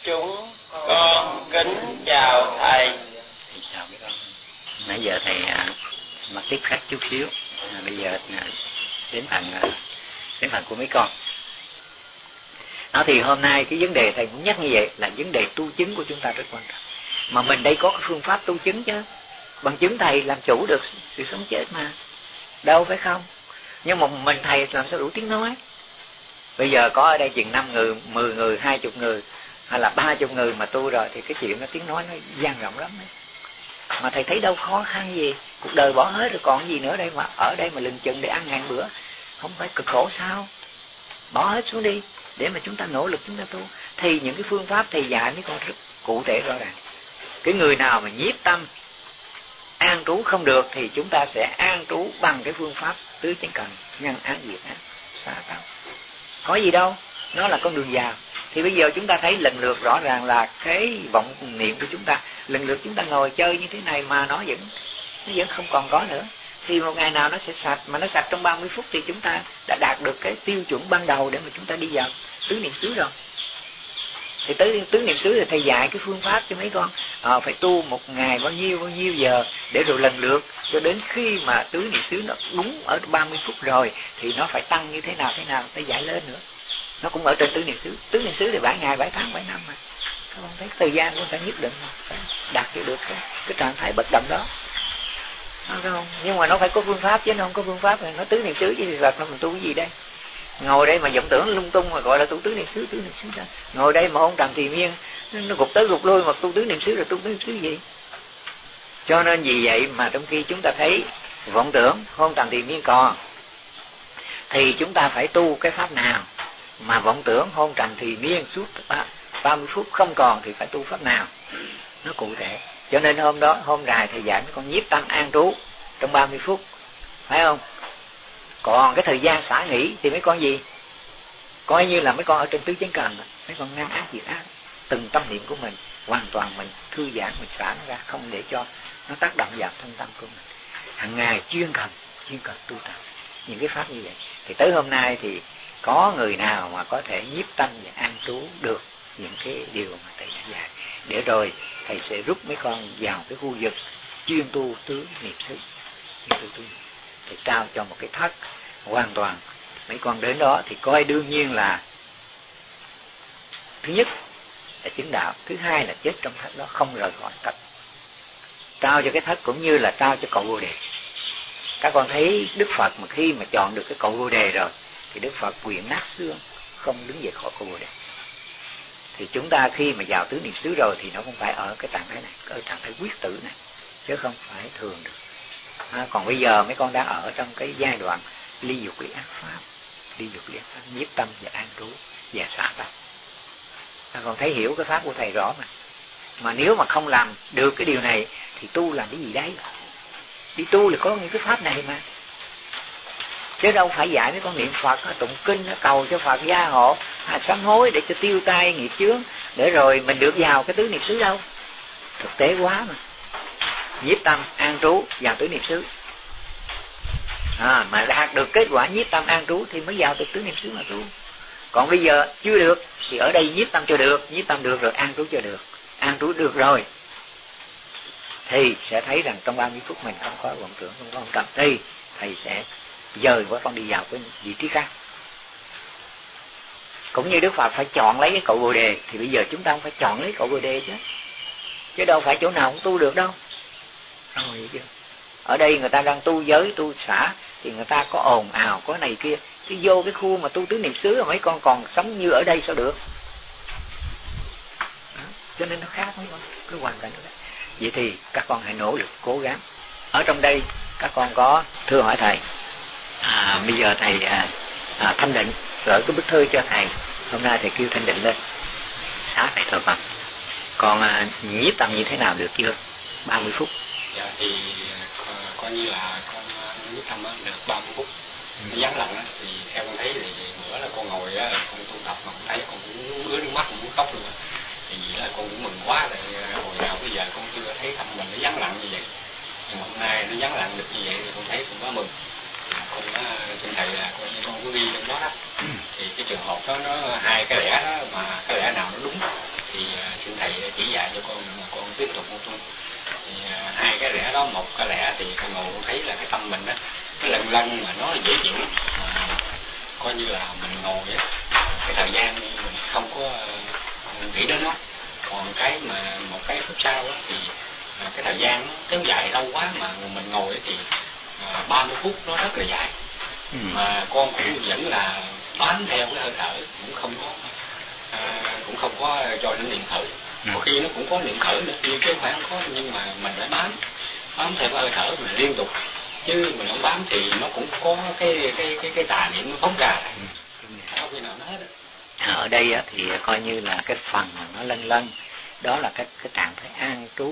chúng con kính chào thầy. Chào mấy con. Nãy giờ thầy mà tiếp khách chút xíu. Bây giờ đến phần của mấy con. Đó thì hôm nay cái vấn đề thầy muốn nhắc như vậy là vấn đề tu chứng của chúng ta rất quan trọng. Mà mình đây có cái phương pháp tu chứng chứ. Bằng chứng thầy làm chủ được sự sống chết mà. Đâu phải không? Nhưng mà mình thầy làm sao đủ tiếng nói? Bây giờ có ở đây chừng 5 người, 10 người, 20 người hay là 30 người mà tu rồi thì cái chuyện nó tiếng nói nó dang rộng lắm đấy. Mà thầy thấy đâu khó khăn gì, cuộc đời bỏ hết rồi còn gì nữa đây mà ở đây mà lừng chừng để ăn ngàn bữa, không phải cực khổ sao? Bỏ hết xuống đi để mà chúng ta nỗ lực chúng ta tu. Thì những cái phương pháp thầy dạy mới còn rất cụ thể rõ ràng. Cái người nào mà nhiếp tâm an trú không được thì chúng ta sẽ an trú bằng cái phương pháp tứ chánh cần, nhân ác diệt ác, xả tâm. Có gì đâu, nó là con đường vào. Thì bây giờ chúng ta thấy lần lượt rõ ràng là cái vọng niệm của chúng ta, lần lượt chúng ta ngồi chơi như thế này mà nó vẫn không còn có nữa. Thì một ngày nào nó sẽ sạch, mà nó sạch trong 30 phút thì chúng ta đã đạt được cái tiêu chuẩn ban đầu để mà chúng ta đi vào tứ niệm xứ rồi. Thì tới tứ niệm xứ thì thầy dạy cái phương pháp cho mấy con phải tu một ngày bao nhiêu giờ để rồi lần lượt cho đến khi mà tứ niệm xứ nó đúng ở 30 phút rồi thì nó phải tăng như thế nào thầy dạy lên nữa. Nó cũng ở trên tứ niệm xứ. Tứ niệm xứ thì 7 ngày 7 tháng 7 năm mà các bạn thấy thời gian cũng phải nhất định phải đạt được cái trạng thái bất động đó. Không? Nhưng mà nó phải có phương pháp chứ nó không có phương pháp thì nó tứ niệm xứ chứ thì thật là mình tu cái gì đây? Ngồi đây mà vọng tưởng lung tung mà gọi là tu tứ niệm xứ ra. Ngồi đây mà không trầm thì miên nó gục tới gục lui mà tu tứ niệm xứ rồi tu tứ niệm xứ gì? Cho nên vì vậy mà trong khi chúng ta thấy vọng tưởng hôn trầm thì miên còn thì chúng ta phải tu cái pháp nào? Mà vọng tưởng hôn trầm thì miên suốt 30 phút không còn thì phải tu pháp nào? Nó cụ thể. Cho nên hôm rày thầy dạy mấy con nhiếp tâm an trú trong 30 phút, phải không? Còn cái thời gian xả nghỉ thì mấy con gì? Coi như là mấy con ở trên tứ chánh cần, mấy con ngăn ác diệt ác, từng tâm niệm của mình hoàn toàn mình thư giãn, mình xả nó ra, không để cho nó tác động vào thân tâm của mình. Hàng ngày chuyên cần tu tập những cái pháp như vậy. Thì tới hôm nay thì có người nào mà có thể nhiếp tâm và an trú được những cái điều mà thầy đã dạy, để rồi thầy sẽ rút mấy con vào cái khu vực chuyên tu tứ niệm xứ, thầy trao cho một cái thất hoàn toàn. Mấy con đến đó thì coi đương nhiên là thứ nhất là chứng đạo, thứ hai là chết trong thất đó, không rời khỏi thất. Trao cho cái thất cũng như là trao cho cội Bồ đề. Các con thấy Đức Phật mà khi mà chọn được cái cội Bồ đề rồi thì Đức Phật quyện nát xương, không đứng dậy khỏi cội Bồ đề. Thì chúng ta khi mà vào tứ niệm xứ rồi thì nó không phải ở cái trạng thái này, ở trạng thái quyết tử này, chứ không phải thường được. Còn bây giờ mấy con đang ở trong cái giai đoạn ly dục ly ác pháp, nhiếp tâm và an trú và xả tâm. Các con thấy hiểu cái pháp của thầy rõ mà nếu mà không làm được cái điều này thì tu làm cái gì đấy? Đi tu là có những cái pháp này mà, chứ đâu phải dạy mấy con niệm Phật, tụng kinh, cầu cho Phật gia hộ, sám hối để cho tiêu tai nghiệp chướng, để rồi mình được vào cái tứ niệm xứ đâu. Thực tế quá mà. Nhiếp tâm an trú vào tứ niệm xứ, mà đạt được kết quả nhiếp tâm an trú thì mới vào được tứ niệm xứ mà tu. Còn bây giờ chưa được thì ở đây nhiếp tâm cho được, nhiếp tâm được rồi an trú cho được. An trú được rồi thì sẽ thấy rằng trong 30 phút mình không có vọng tưởng, không có trầm thì thầy sẽ dời với con đi vào cái vị trí khác. Cũng như Đức Phật phải chọn lấy cái cội Bồ đề thì bây giờ chúng ta không phải chọn lấy cội Bồ đề chứ đâu phải chỗ nào cũng tu được đâu. Ở đây người ta đang tu giới, tu xả thì người ta có ồn ào, có này kia, cái vô cái khu mà tu tứ niệm xứ mấy con còn sống như ở đây sao được? Cho nên nó khác mấy con, cái hoàn cảnh đó. Vậy thì các con hãy nỗ lực cố gắng. Ở trong đây các con có thưa hỏi thầy, bây giờ thầy thanh định gửi cái bức thư cho thầy. Hôm nay thầy kêu thanh định lên xá thầy thờ Phật. Còn nhiếp tâm như thế nào được chưa? 30 phút. Dạ thì coi như là con nhiếp tâm được 30 phút. Nó vắng lặng á, thì theo con thấy thì bữa là con ngồi á, con tu tập mà con thấy con cũng ứa nước mắt, con muốn khóc luôn. Thì vì là con cũng mừng quá, tại hồi nào bây giờ con chưa thấy tâm mình nó vắng lặng như vậy. Nhưng mà hôm nay nó vắng lặng được như vậy thì con thấy cũng quá mừng. Con trên thầy là coi như con có ghi trong đó đó. Thì cái trường hợp đó nó hai cái lẽ đó, mà cái lẽ nào nó đúng thì có một cái lẽ thì con ngồi con thấy là cái tâm mình á cái lần lân mà nó dễ chịu, coi như là mình ngồi á cái thời gian mình không có nghĩ đến nó. Còn cái mà một cái phút sau á thì cái thời gian nó kéo dài lâu quá, mà mình ngồi thì 30 phút nó rất là dài. Mà con cũng vẫn là bám theo cái hơi thở, cũng không có cho nó niệm thở. Có khi nó cũng có niệm thở nữa, chứ không phải không có, nhưng mà mình phải bám theo cái hơi thở mình liên tục, chứ mình không bám thì nó cũng có cái tà niệm nó phóng ra, không khi nào nó hết. Ở đây á, thì coi như là cái phần mà nó lân lân đó là cái trạng thái an trú,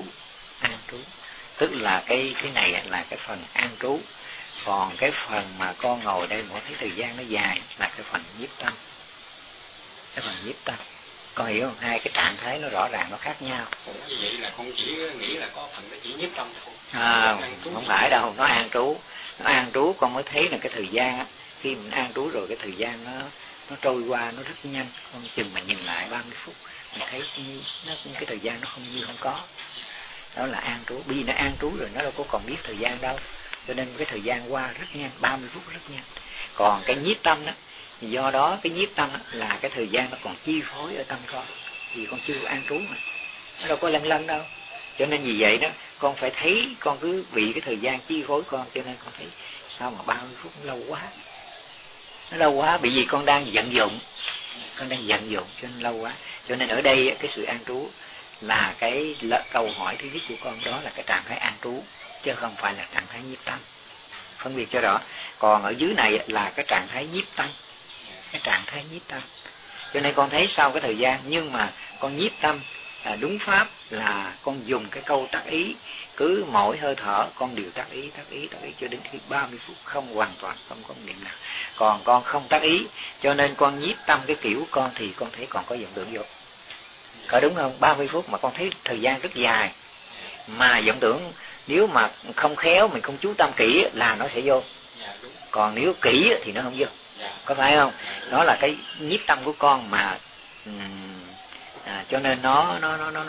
tức là cái này là cái phần an trú. Còn cái phần mà con ngồi đây mỗi thấy thời gian nó dài là cái phần nhiếp tâm. Cái phần nhiếp tâm, con hiểu không? Hai cái trạng thái nó rõ ràng nó khác nhau. Như vậy là con chỉ nghĩ là có phần nó chỉ nhiếp tâm thôi. Không phải đâu, nó an trú. Nó an trú con mới thấy là cái thời gian á, khi mình an trú rồi cái thời gian nó trôi qua nó rất nhanh. Con chừng mà nhìn lại 30 phút mình thấy cái thời gian nó không như không có. Đó là an trú. Vì nó an trú rồi nó đâu có còn biết thời gian đâu, cho nên cái thời gian qua rất nhanh, 30 phút rất nhanh. Còn cái nhiếp tâm đó, do đó cái nhiếp tâm đó, là cái thời gian nó còn chi phối ở tâm con, vì con chưa an trú mà, nó đâu có lân lân đâu. Cho nên vì vậy đó, con phải thấy con cứ bị cái thời gian chi phối con, cho nên con thấy sao mà 30 phút nó lâu quá. Nó lâu quá bởi vì con đang vận dụng, cho nên lâu quá. Cho nên ở đây cái sự an trú là cái câu hỏi thứ nhất của con, đó là cái trạng thái an trú, chứ không phải là trạng thái nhiếp tâm. Phân biệt cho rõ. Còn ở dưới này là cái trạng thái nhiếp tâm, cái trạng thái nhiếp tâm. Cho nên con thấy sau cái thời gian, nhưng mà con nhiếp tâm đúng pháp là con dùng cái câu tác ý, cứ mỗi hơi thở con đều tác ý cho đến khi 30 phút không hoàn toàn không có niệm nào. Còn con không tác ý, cho nên con nhiếp tâm cái kiểu con thì con thấy còn có vọng tưởng vô. Có đúng không? 30 phút mà con thấy thời gian rất dài, mà vọng tưởng nếu mà không khéo, mình không chú tâm kỹ là nó sẽ vô. Còn nếu kỹ thì nó không vô. Có phải không? Đó là cái nhiếp tâm của con mà cho nên nó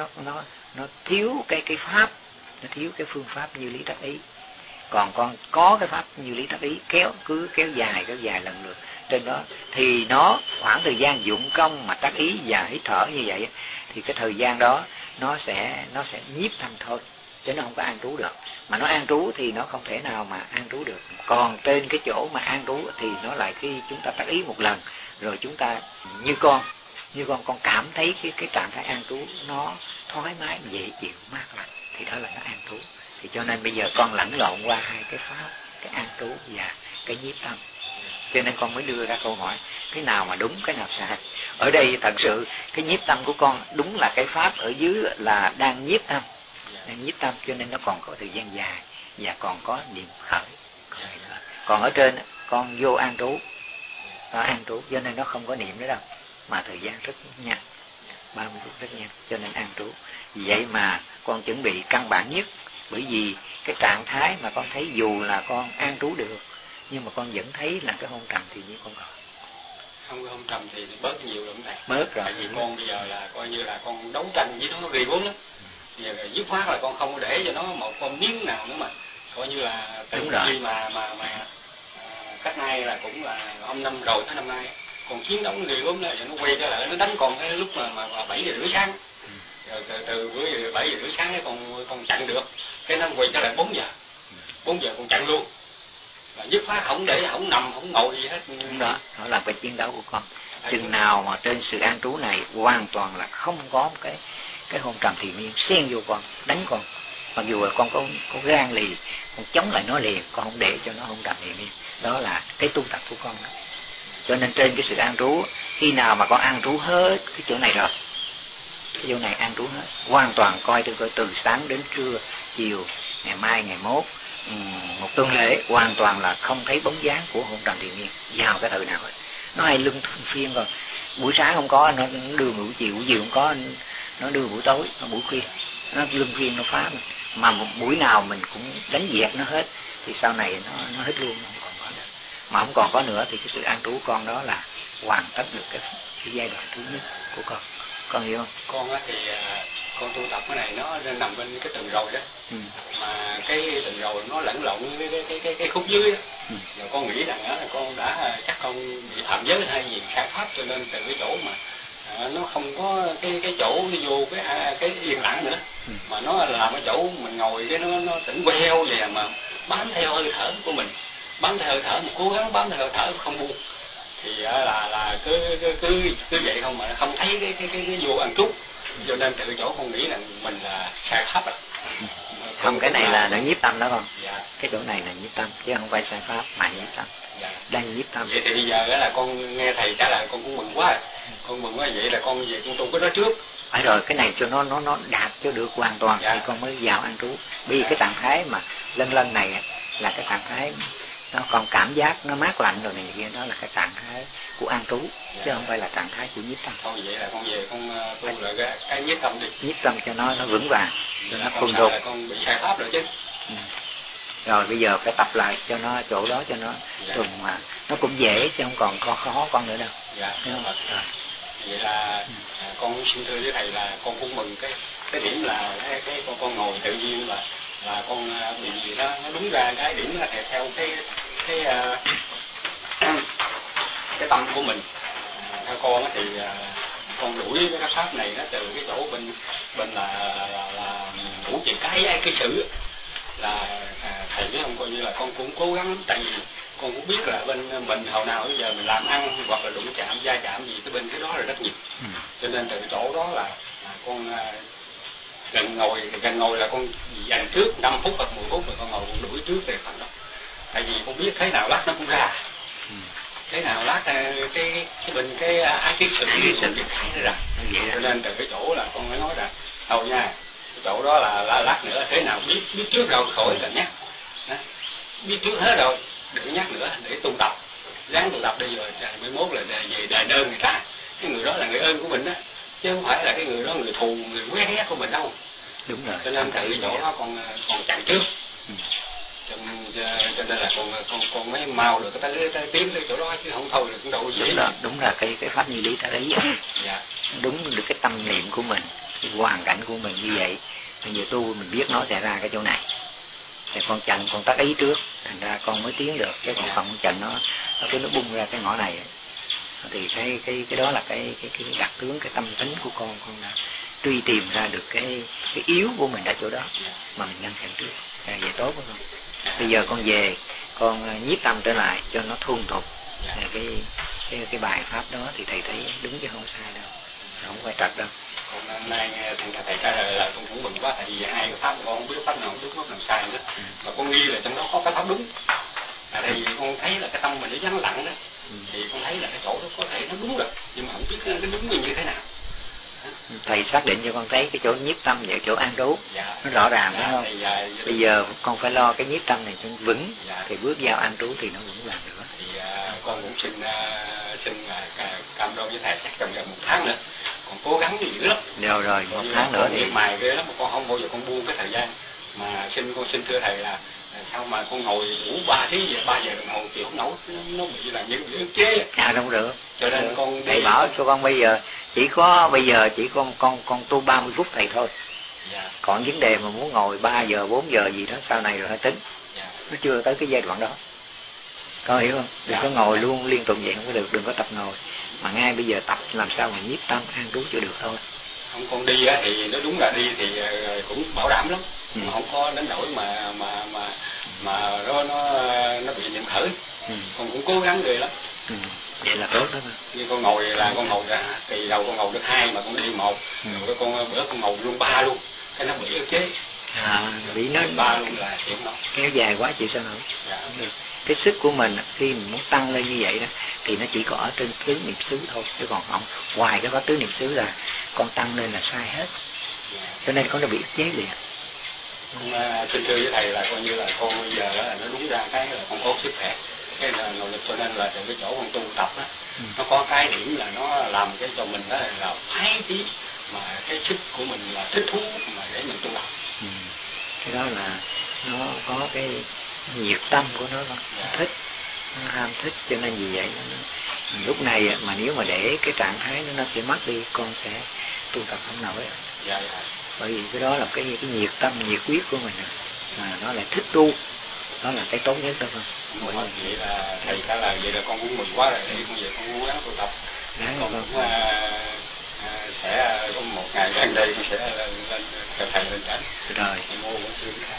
thiếu cái pháp, nó thiếu cái phương pháp như lý tác ý. Còn con có cái pháp như lý tác ý, cứ kéo dài lần lượt trên đó, thì nó khoảng thời gian dụng công mà tác ý và hít thở như vậy, thì cái thời gian đó nó sẽ nhiếp tâm thôi, chứ nó không có an trú được. Mà nó an trú thì nó không thể nào mà an trú được. Còn trên cái chỗ mà an trú thì nó lại khi chúng ta tác ý một lần rồi chúng ta như con cảm thấy cái trạng thái an trú nó thoải mái, dễ chịu, mát lành, thì đó là nó an trú. Thì cho nên bây giờ con lẫn lộn qua hai cái pháp, cái an trú và cái nhiếp tâm, cho nên con mới đưa ra câu hỏi cái nào mà đúng, cái nào sai. Ở đây thật sự cái nhiếp tâm của con đúng là cái pháp ở dưới là đang nhiếp tâm, cho nên nó còn có thời gian dài và còn có niệm khởi. Còn ở trên con vô an trú, cho nên nó không có niệm nữa đâu, mà thời gian rất nhanh, 30 phút rất nhanh, cho nên an trú. Vì vậy mà con chuẩn bị căn bản nhất, bởi vì cái trạng thái mà con thấy dù là con an trú được, nhưng mà con vẫn thấy là cái hôn trầm thì như con còn. Không, cái hôn trầm thì bớt nhiều lắm thầy. Bớt rồi. Tại vì con bây giờ là coi như là con đấu tranh với nó ghê gớm lắm. Giờ dứt khoát là con không để cho nó một con miếng nào nữa, mà coi như là từ khi mà cách nay là cũng là hôm năm rồi tới năm nay còn chiến đấu nó ghê gớm đó, nó quay trở lại nó đánh con cái lúc mà 7 giờ rưỡi sáng. Rồi từ bữa 7 giờ rưỡi sáng ấy con chặn được, cái nó quay trở lại 4 giờ con chặn luôn, và dứt khoát không để không nằm không ngồi gì hết. Đó là cái chiến đấu của con. Chừng nào mà trên sự an trú này hoàn toàn là không có một cái hôn trầm thiền miên xen vô con, đánh con, mặc dù là con có gan lì, con chống lại nó liền, con không để cho nó hôn trầm thiền miên. Đó là cái tu tập của con đó. Cho nên trên cái sự an trú, khi nào mà con an trú hết cái chỗ này rồi, cái chỗ này an trú hết, hoàn toàn coi từ sáng đến trưa, chiều, ngày mai, ngày mốt, một tuần lễ, hoàn toàn là không thấy bóng dáng của hôn trầm thiền miên vào cái thời nào hết. Nó hay luân phiên, còn buổi sáng không có nó đưa buổi chiều không có nó đưa buổi tối, nó buổi khuya, nó luân phiên, nó phá mình. Mà một buổi nào mình cũng đánh dẹp nó hết, thì sau này nó hết luôn, không còn có nữa. Mà không còn có nữa thì cái sự an trú con đó là hoàn tất được cái giai đoạn thứ nhất của con hiểu không? Con thì con tu tập cái này nó nằm bên cái tầng rồi đó, mà cái tầng rồi nó lẫn lộn với cái khúc dưới đó. Rồi con nghĩ rằng đó là con đã chắc con bị phạm giới hay gì sai pháp, cho nên từ cái chỗ mà nó không có cái chỗ đi vô cái yên lặng nữa, mà nó làm cái chỗ mình ngồi cái nó tỉnh queo vậy, mà bám theo hơi thở của mình, bám theo hơi thở, một cố gắng bám theo hơi thở không buông, thì là cứ vậy không, mà không thấy cái vô ăn trú, cho nên từ chỗ con nghĩ rằng mình là sai pháp rồi. Không, cái này là nhiếp tâm đó con. Dạ. Cái chỗ này là nhiếp tâm chứ không phải sai pháp, mà nhiếp tâm. Dạ. Đang nhiếp tâm. Vậy thì bây giờ là con nghe thầy trả lời con cũng mừng quá. Con mừng quá, vậy là con về con tu cái đó trước. Phải rồi, cái này cho nó đạt cho được hoàn toàn thì con mới vào ăn trú. Vì cái trạng thái mà lân này là cái trạng thái nó còn cảm giác nó mát lạnh rồi này kia, đó là cái trạng thái của an trú, chứ không phải là trạng thái của nhiếp tâm. Thôi vậy là con về con tu lại cái nhiếp tâm đi. Nhiếp tâm cho nó vững vàng, cho nó thuần thục. Con bị sai pháp rồi chứ. Rồi bây giờ phải tập lại cho nó chỗ đó cho nó thuần, mà nó cũng dễ chứ không còn khó con nữa đâu. Dạ. Vậy là con xin thưa với thầy là con cũng mừng cái điểm là cái con ngồi tự nhiên là con bị gì đó nó đúng ra cái điểm là theo cái tâm của mình. Theo con thì con đuổi cái pháp này nó từ cái chỗ bên là đủ chuyện cái sự là thầy biết không, coi như là con cũng cố gắng lắm, tại vì con cũng biết là bên mình hồi nào bây giờ mình làm ăn hoặc là đụng chạm va chạm gì cái bên cái đó là rất nhiều, cho nên từ chỗ đó là con gần ngồi là con dành trước 5 phút hoặc 10 phút rồi con ngồi con đuổi trước về phần đó, tại vì con biết thế nào lát nó cũng ra, thế nào lát cái bên cái cái sự nó ra, cho nên từ cái chỗ là con mới nói là đâu nha, cái chỗ đó là lát nữa thế nào biết trước rồi khỏi cần nhắc, biết trước hết rồi đừng nhắc nữa, để tu tập ráng tu tập đi rồi mới mốt là về đền ơn người ta, cái người đó là người ơn của mình đó, chứ không phải là cái người đó người thù người quét ghét của mình đâu. Đúng rồi. Cho nên từ cái chỗ đó con chặn trước, cho nên là con mới mau được tới tiến tới chỗ đó, chứ không thôi là cũng đâu có dễ. Đúng là cái pháp như lý ta đấy. Dạ. Đúng được cái tâm niệm của mình, cái hoàn cảnh của mình như vậy, bây giờ tu mình biết nó sẽ ra cái chỗ này, thì con chặn con tác ý trước, thành ra con mới tiến được, chứ còn không chặn nó cứ nó bung ra cái ngõ này, thì cái đó là cái đặc tướng, cái tâm tính của con đã truy tìm ra được cái yếu của mình ở chỗ đó mà mình ngăn chặn trước, vậy tốt không? Bây giờ con về con nhiếp tâm trở lại cho nó thuần thục cái bài pháp đó, thì thầy thấy đúng chứ không sai đâu, không phải trật đâu. Còn hôm nay thầy trả lời là con cũng mừng quá, tại vì hai cái pháp con không biết pháp nào đúng pháp nào sai nữa, mà con nghi là trong đó có cái pháp đúng, tại vì con thấy là cái tâm mình nó vắng lặng đó, thì con thấy là cái chỗ đó có thể nó đúng rồi, nhưng mà không biết cái đúng như thế nào. Thầy xác định cho con thấy cái chỗ nhiếp tâm và chỗ an trú nó rõ ràng, phải không? Bây giờ con phải lo cái nhiếp tâm này cho vững, thì bước vào an trú thì nó vững vàng nữa. Thì con cũng xin cam đoan với thầy chắc trong vòng 1 tháng nữa còn cố gắng gì nữa. Rồi 1 tháng nữa thì mài ghê lắm, mà con không bao giờ con buông cái thời gian, mà con xin thưa thầy là sao mà con ngồi ngủ 3 giờ đồng hồ chịu không nổi, nó bị là những ức chế. Không được. Cho nên con thầy bảo cho con bây giờ chỉ con tu 30 phút thầy thôi. Dạ. Còn vấn đề mà muốn ngồi 3 giờ 4 giờ gì đó sau này rồi hãy tính. Dạ. Nó chưa tới cái giai đoạn đó. Con hiểu không? Đừng có ngồi luôn liên tục vậy không có được, đừng có tập ngồi. Mà ngay bây giờ tập làm sao mà nhiếp tâm an trú cho được thôi. Không, con đi á thì nó đúng là đi thì cũng bảo đảm lắm, mà không có đến nỗi mà nó bị niệm khởi. Con cũng cố gắng ghê lắm. Vậy là tốt đó. Như con ngồi ra kỳ đầu con ngồi được 2 mà con đi 1, rồi bữa con ngồi luôn 3 luôn, cái nó bị ức chế. Bị nó 3 luôn là chịu nó kéo dài quá chịu sao nổi. Dạ. Cái sức của mình khi mình muốn tăng lên như vậy đó thì nó chỉ có ở trên tứ niệm xứ thôi, chứ còn không ngoài cái pháp tứ niệm xứ là con tăng lên là sai hết. Cho nên con nó bị ức chế liền. Con xin thưa với thầy là coi như là con bây giờ là nó đúng ra cái là con có sức khỏe, cái là nội lực, cho nên là từ cái chỗ con tu tập á, nó có cái điểm là nó làm cái cho mình đó là phái tí, mà cái sức của mình là thích thú mà để mình tu tập. Cái đó là nó có cái nhiệt tâm của nó thích, nó ham thích, cho nên vì vậy lúc này mà nếu mà để cái trạng thái nó sẽ mất đi, con sẽ tu tập không nổi. Dạ. bởi vì cái đó là cái nhiệt tâm, nhiệt huyết của mình, mà nó lại thích tu, đó là cái tốt nhất đó không? Vậy là thầy trả lời vậy là con cũng mừng quá rồi, con về con cố gắng tu tập. Con cũng sẽ có một ngày gần đây con sẽ lên cho thầy lên tránh. Rồi. Mua cũng chưa biết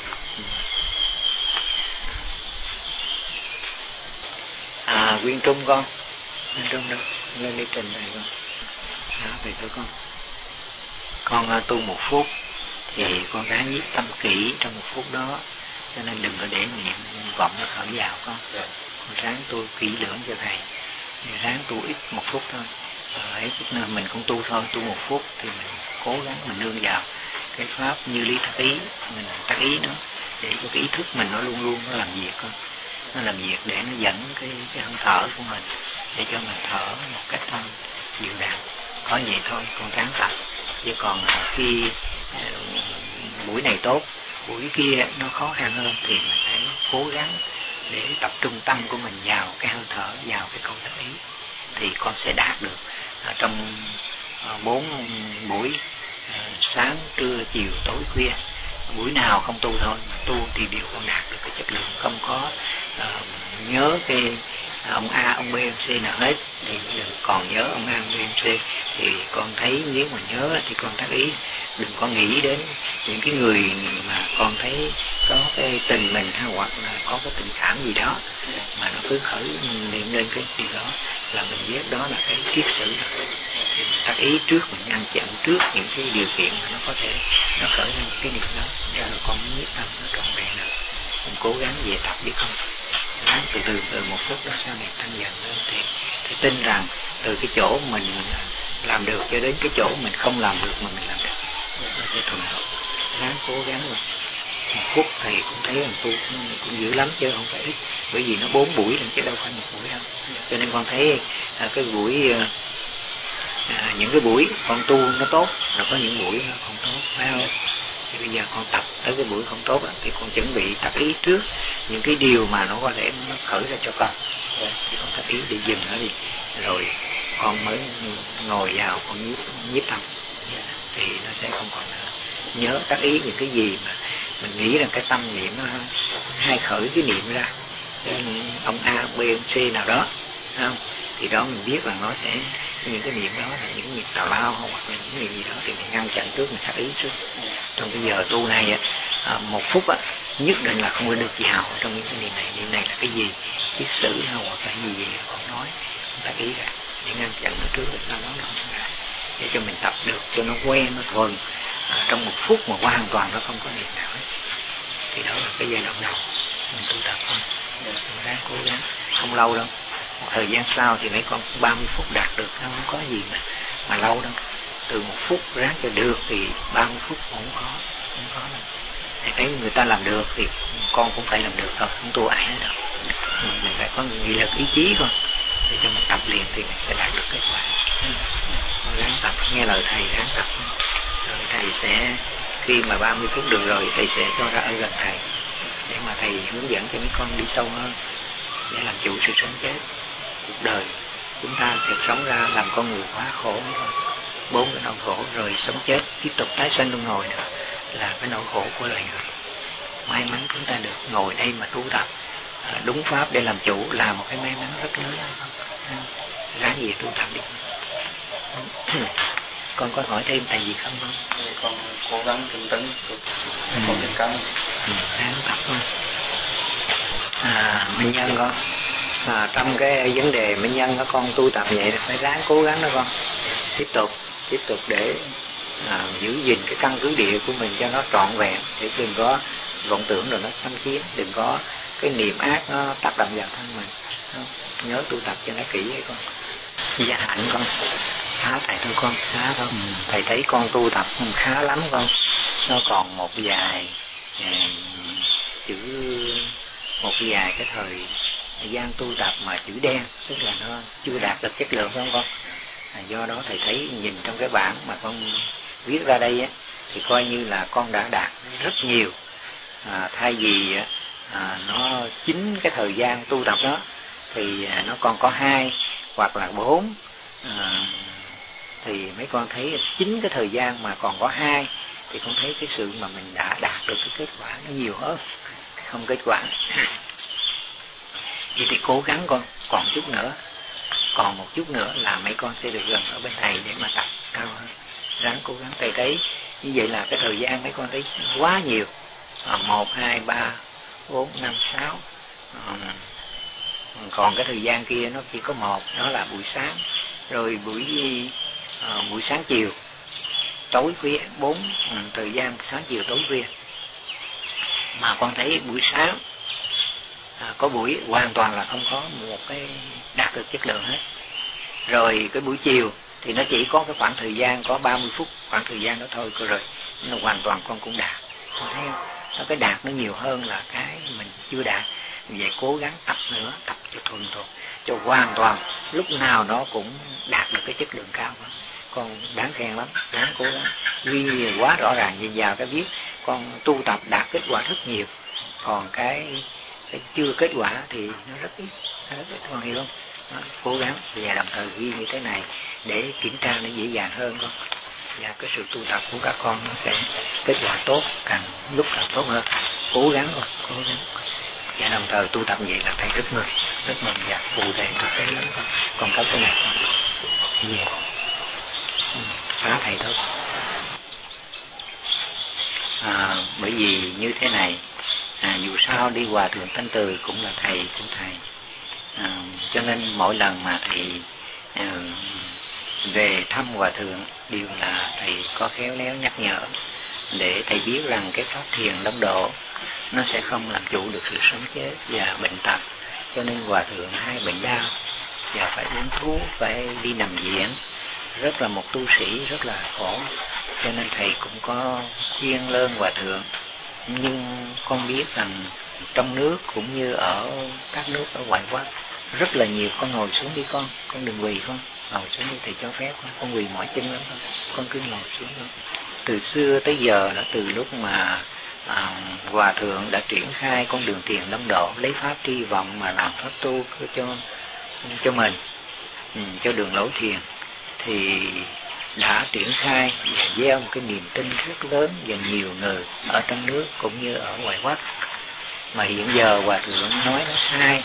thầy. Quyên Trung con, Quyên Trung đâu, lên đi trình này con. Đó, vậy thôi con tu 1 phút thì con ráng nhiếp tâm kỹ trong 1 phút đó, cho nên đừng có để niệm vọng nó khởi vào con. Con ráng tu kỹ lưỡng cho thầy, ráng tu ít 1 phút thôi. Ấy chút nữa mình cũng tu thôi, tu 1 phút thì mình cố gắng mình nương vào cái pháp như lý tác ý, mình tác ý nó để cho cái ý thức mình nó luôn luôn nó làm việc con, nó làm việc để nó dẫn cái hơi thở của mình để cho mình thở một cách đều đặn. Có vậy thôi con ráng tập, chứ còn khi buổi này tốt, buổi kia nó khó khăn hơn thì mình phải cố gắng để tập trung tâm của mình vào cái hơi thở, vào cái câu tác ý thì con sẽ đạt được trong 4 buổi, sáng, trưa, chiều, tối, khuya. Buổi nào không tu thôi, mà tu thì đều con đạt được cái chất lượng, không có nhớ cái ông A, ông B, ông C nào hết, thì đừng còn nhớ ông A, ông B, ông C. Thì con thấy nếu mà nhớ thì con tác ý, đừng có nghĩ đến những cái người mà con thấy có cái tình mình hay hoặc là có cái tình cảm gì đó, mà nó cứ khởi niệm lên cái gì đó là mình biết đó là cái kiết sử. Thì mình tác ý trước, mình ngăn chặn trước những cái điều kiện mà nó có thể nó khởi lên cái niệm đó, cho nó con mới nhiếp tâm nó trọn vẹn được. Mình cố gắng về tập đi con, ráng từ 1 phút đó sau này tăng dần lên thì tin rằng từ cái chỗ mình làm được cho đến cái chỗ mình không làm được mà mình làm được, nó sẽ thuận lợi. Ráng cố gắng rồi 1 phút thầy cũng thấy rằng tu cũng dữ lắm chứ không phải ít, bởi vì nó 4 buổi chứ đâu phải 1 buổi đâu. Cho nên con thấy cái buổi những cái buổi con tu nó tốt, rồi có những buổi nó không tốt, phải không? Thì bây giờ con tập tới cái buổi không tốt thì con chuẩn bị tập ý trước những cái điều mà nó có thể nó khởi ra cho con, thì con tập ý để dừng nó đi, rồi con mới ngồi vào con nhiếp tâm, thì nó sẽ không còn nhớ tác ý những cái gì mà mình nghĩ rằng cái tâm niệm nó hay khởi cái niệm ra ông A, ông B, ông C nào đó, không? Thì đó mình biết là nó sẽ những cái niệm đó là những niệm tào lao hoặc là những niệm gì đó thì mình ngăn chặn trước, mình tác ý trước. Trong cái giờ tu này 1 phút nhất định là không có được vào trong những cái niệm này. Niệm này là cái gì, kiết sử hoặc là gì con nói, tác ý ra để ngăn chặn nó trước, để nó không ra, để cho mình tập được cho nó quen, nó thuần. Trong 1 phút mà hoàn toàn nó không có niệm nào hết, thì đó là cái giai đoạn đầu mình tu tập thôi. Mình ráng cố gắng, không lâu đâu, một thời gian sau thì mấy con 30 phút đạt được, nó không có gì mà lâu đâu. Từ 1 phút ráng cho được thì 30 phút không có đâu. Thì thấy người ta làm được thì con cũng phải làm được thôi, không tu ai hết đâu. Mình phải có nghị lực ý chí thôi, để cho mình tập liền thì mình sẽ đạt được kết quả. Ráng tập, nghe lời thầy, ráng tập, rồi thầy sẽ khi mà 30 phút được rồi thầy sẽ cho ra ở gần thầy để mà thầy hướng dẫn cho mấy con đi sâu hơn, để làm chủ sự sống chết. Cuộc đời chúng ta sẽ sống ra làm con người quá khổ mấy con, 4 cái nỗi khổ, rồi sống chết tiếp tục tái sanh luân hồi nữa là cái nỗi khổ của loài người. May mắn chúng ta được ngồi đây mà tu tập đúng pháp để làm chủ là một cái may mắn rất lớn. Ráng gì tu tập đi. Con có hỏi thêm thầy gì không? Con cố gắng tinh tấn, con rất cảm ơn. Ráng tập thôi. Minh Nhân con, trong cái vấn đề Minh Nhân đó con tu tập vậy phải ráng cố gắng đó con, tiếp tục để giữ gìn cái căn cứ địa của mình cho nó trọn vẹn, để đừng có vọng tưởng rồi nó xâm chiếm, đừng có cái niệm ác nó tác động vào thân mình. Nhớ tu tập cho nó kỹ vậy con. Dạ hạnh con, khá thầy thôi con, khá thôi. Thầy thấy con tu tập khá lắm con, nó còn một vài cái thời gian tu tập mà chữ đen, tức là nó chưa đạt được chất lượng, phải không con? Do đó thầy thấy nhìn trong cái bản mà con viết ra đây thì coi như là con đã đạt rất nhiều. Thay vì nó 9 cái thời gian tu tập đó thì nó còn có 2 hoặc là 4, thì mấy con thấy 9 cái thời gian mà còn có 2 thì con thấy cái sự mà mình đã đạt được cái kết quả nó nhiều hơn không kết quả. Vậy thì cố gắng con, còn chút nữa, còn một chút nữa là mấy con sẽ được gần ở bên thầy để mà tập cao hơn. Ráng cố gắng. Thầy thấy như vậy là cái thời gian mấy con thấy quá nhiều, 1, 2, 3, 4, 5, 6, còn cái thời gian kia nó chỉ có một, đó là buổi sáng, rồi buổi sáng chiều, tối khuya, 4 thời gian sáng chiều tối khuya. Mà con thấy buổi sáng có buổi hoàn toàn là không có một cái đạt được chất lượng hết. Rồi cái buổi chiều thì nó chỉ có cái khoảng thời gian có 30 phút, khoảng thời gian đó thôi, rồi nó hoàn toàn con cũng đạt. Con thấy không? Nó cái đạt nó nhiều hơn là cái mình chưa đạt. Vậy cố gắng tập nữa, tập cho thuần thục, cho hoàn toàn, lúc nào nó cũng đạt được cái chất lượng cao. Con đáng khen lắm, đáng cố gắng, ghi quá rõ ràng nhìn vào cái viết con tu tập đạt kết quả rất nhiều, còn cái chưa kết quả thì nó rất ít, con hiểu không? Đó, cố gắng và đồng thời ghi như thế này để kiểm tra nó dễ dàng hơn con, và cái sự tu tập của các con nó sẽ kết quả tốt, càng lúc càng tốt hơn. Cố gắng con, cố gắng. Và đồng thời tu tập vậy là thầy rất mừng và phụ thầy thực tế lắm con. Còn có cái này con yeah. Phá thầy thôi. Bởi vì như thế này, dù sao đi Hòa Thượng Thanh Từ cũng là thầy của thầy, cho nên mỗi lần mà thầy về thăm Hòa Thượng đều là thầy có khéo léo nhắc nhở để thầy biết rằng cái pháp thiền đông độ nó sẽ không làm chủ được sự sống chết và bệnh tật. Cho nên Hòa Thượng hay bệnh đau và phải uống thuốc, phải đi nằm viện, rất là một tu sĩ rất là khổ. Cho nên thầy cũng có khuyên lơn Hòa Thượng. Nhưng con biết rằng trong nước cũng như ở các nước ở ngoại quốc rất là nhiều. Con ngồi xuống đi con đừng quỳ, con ngồi xuống đi, thầy cho phép con quỳ mỏi chân lắm con cứ ngồi xuống đó. Từ xưa tới giờ đó, từ lúc mà Hòa Thượng đã triển khai con đường thiền đông độ, lấy pháp tri vọng mà làm pháp tu cho mình, cho đường lối thiền, thì đã triển khai và gieo một cái niềm tin rất lớn và nhiều người ở trong nước cũng như ở ngoài quốc. Mà hiện giờ Hòa Thượng nói nó sai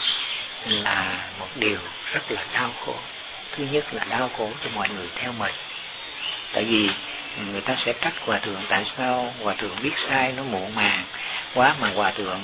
là một điều rất là đau khổ. Thứ nhất là đau khổ cho mọi người theo mình, tại vì người ta sẽ trách Hòa Thượng tại sao Hòa Thượng biết sai nó muộn màng quá mà Hòa Thượng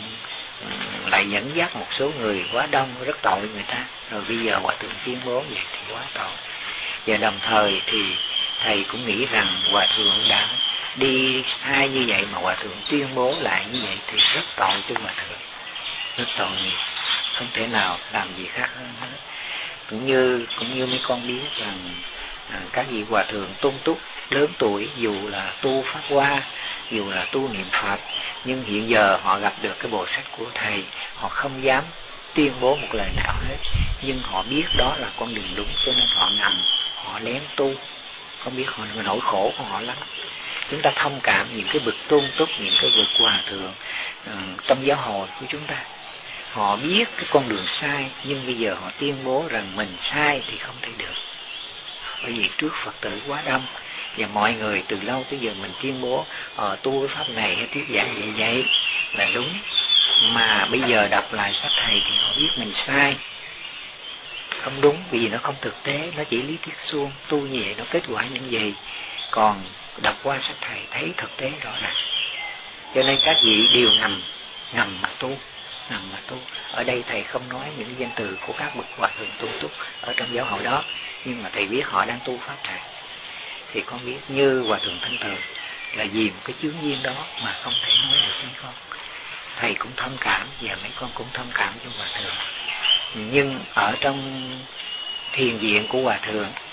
lại dẫn dắt một số người quá đông, rất tội người ta. Rồi bây giờ Hòa Thượng tuyên bố vậy thì quá tội. Và đồng thời thì thầy cũng nghĩ rằng Hòa Thượng đã đi sai như vậy mà Hòa Thượng tuyên bố lại như vậy thì rất tội cho Hòa Thượng, rất tội nghiệp, không thể nào làm gì khác hơn hết. Cũng như mấy con biết rằng các vị Hòa Thượng tôn túc lớn tuổi, dù là tu Pháp Hoa, dù là tu niệm Phật, nhưng hiện giờ họ gặp được cái bộ sách của thầy, họ không dám tuyên bố một lời nào hết, nhưng họ biết đó là con đường đúng, cho nên họ nằm, họ lén tu. Không biết họ nỗi khổ của họ lắm. Chúng ta thông cảm những cái bậc tôn túc, những cái bậc Hòa Thượng trong giáo hội của chúng ta. Họ biết cái con đường sai, nhưng bây giờ họ tuyên bố rằng mình sai thì không thể được. Bởi vì trước Phật tử quá đông, và mọi người từ lâu tới giờ mình tuyên bố tu cái pháp này hay thuyết giảng vậy là đúng. Mà bây giờ đọc lại sách thầy thì họ biết mình sai, không đúng, vì nó không thực tế, nó chỉ lý thuyết suông, tu như vậy nó kết quả những gì. Còn đọc qua sách thầy thấy thực tế rõ ràng. Cho nên các vị đều ngầm mà tu. Ở đây thầy không nói những danh từ của các bậc Hòa Thượng tu túc ở trong giáo hội đó, nhưng mà thầy biết họ đang tu pháp thầy. Thì con biết như Hòa Thượng Thanh Từ là vì một cái chướng duyên đó mà không thể nói được với con. Thầy cũng thông cảm và mấy con cũng thông cảm cho Hòa Thượng. Nhưng ở trong thiền viện của Hòa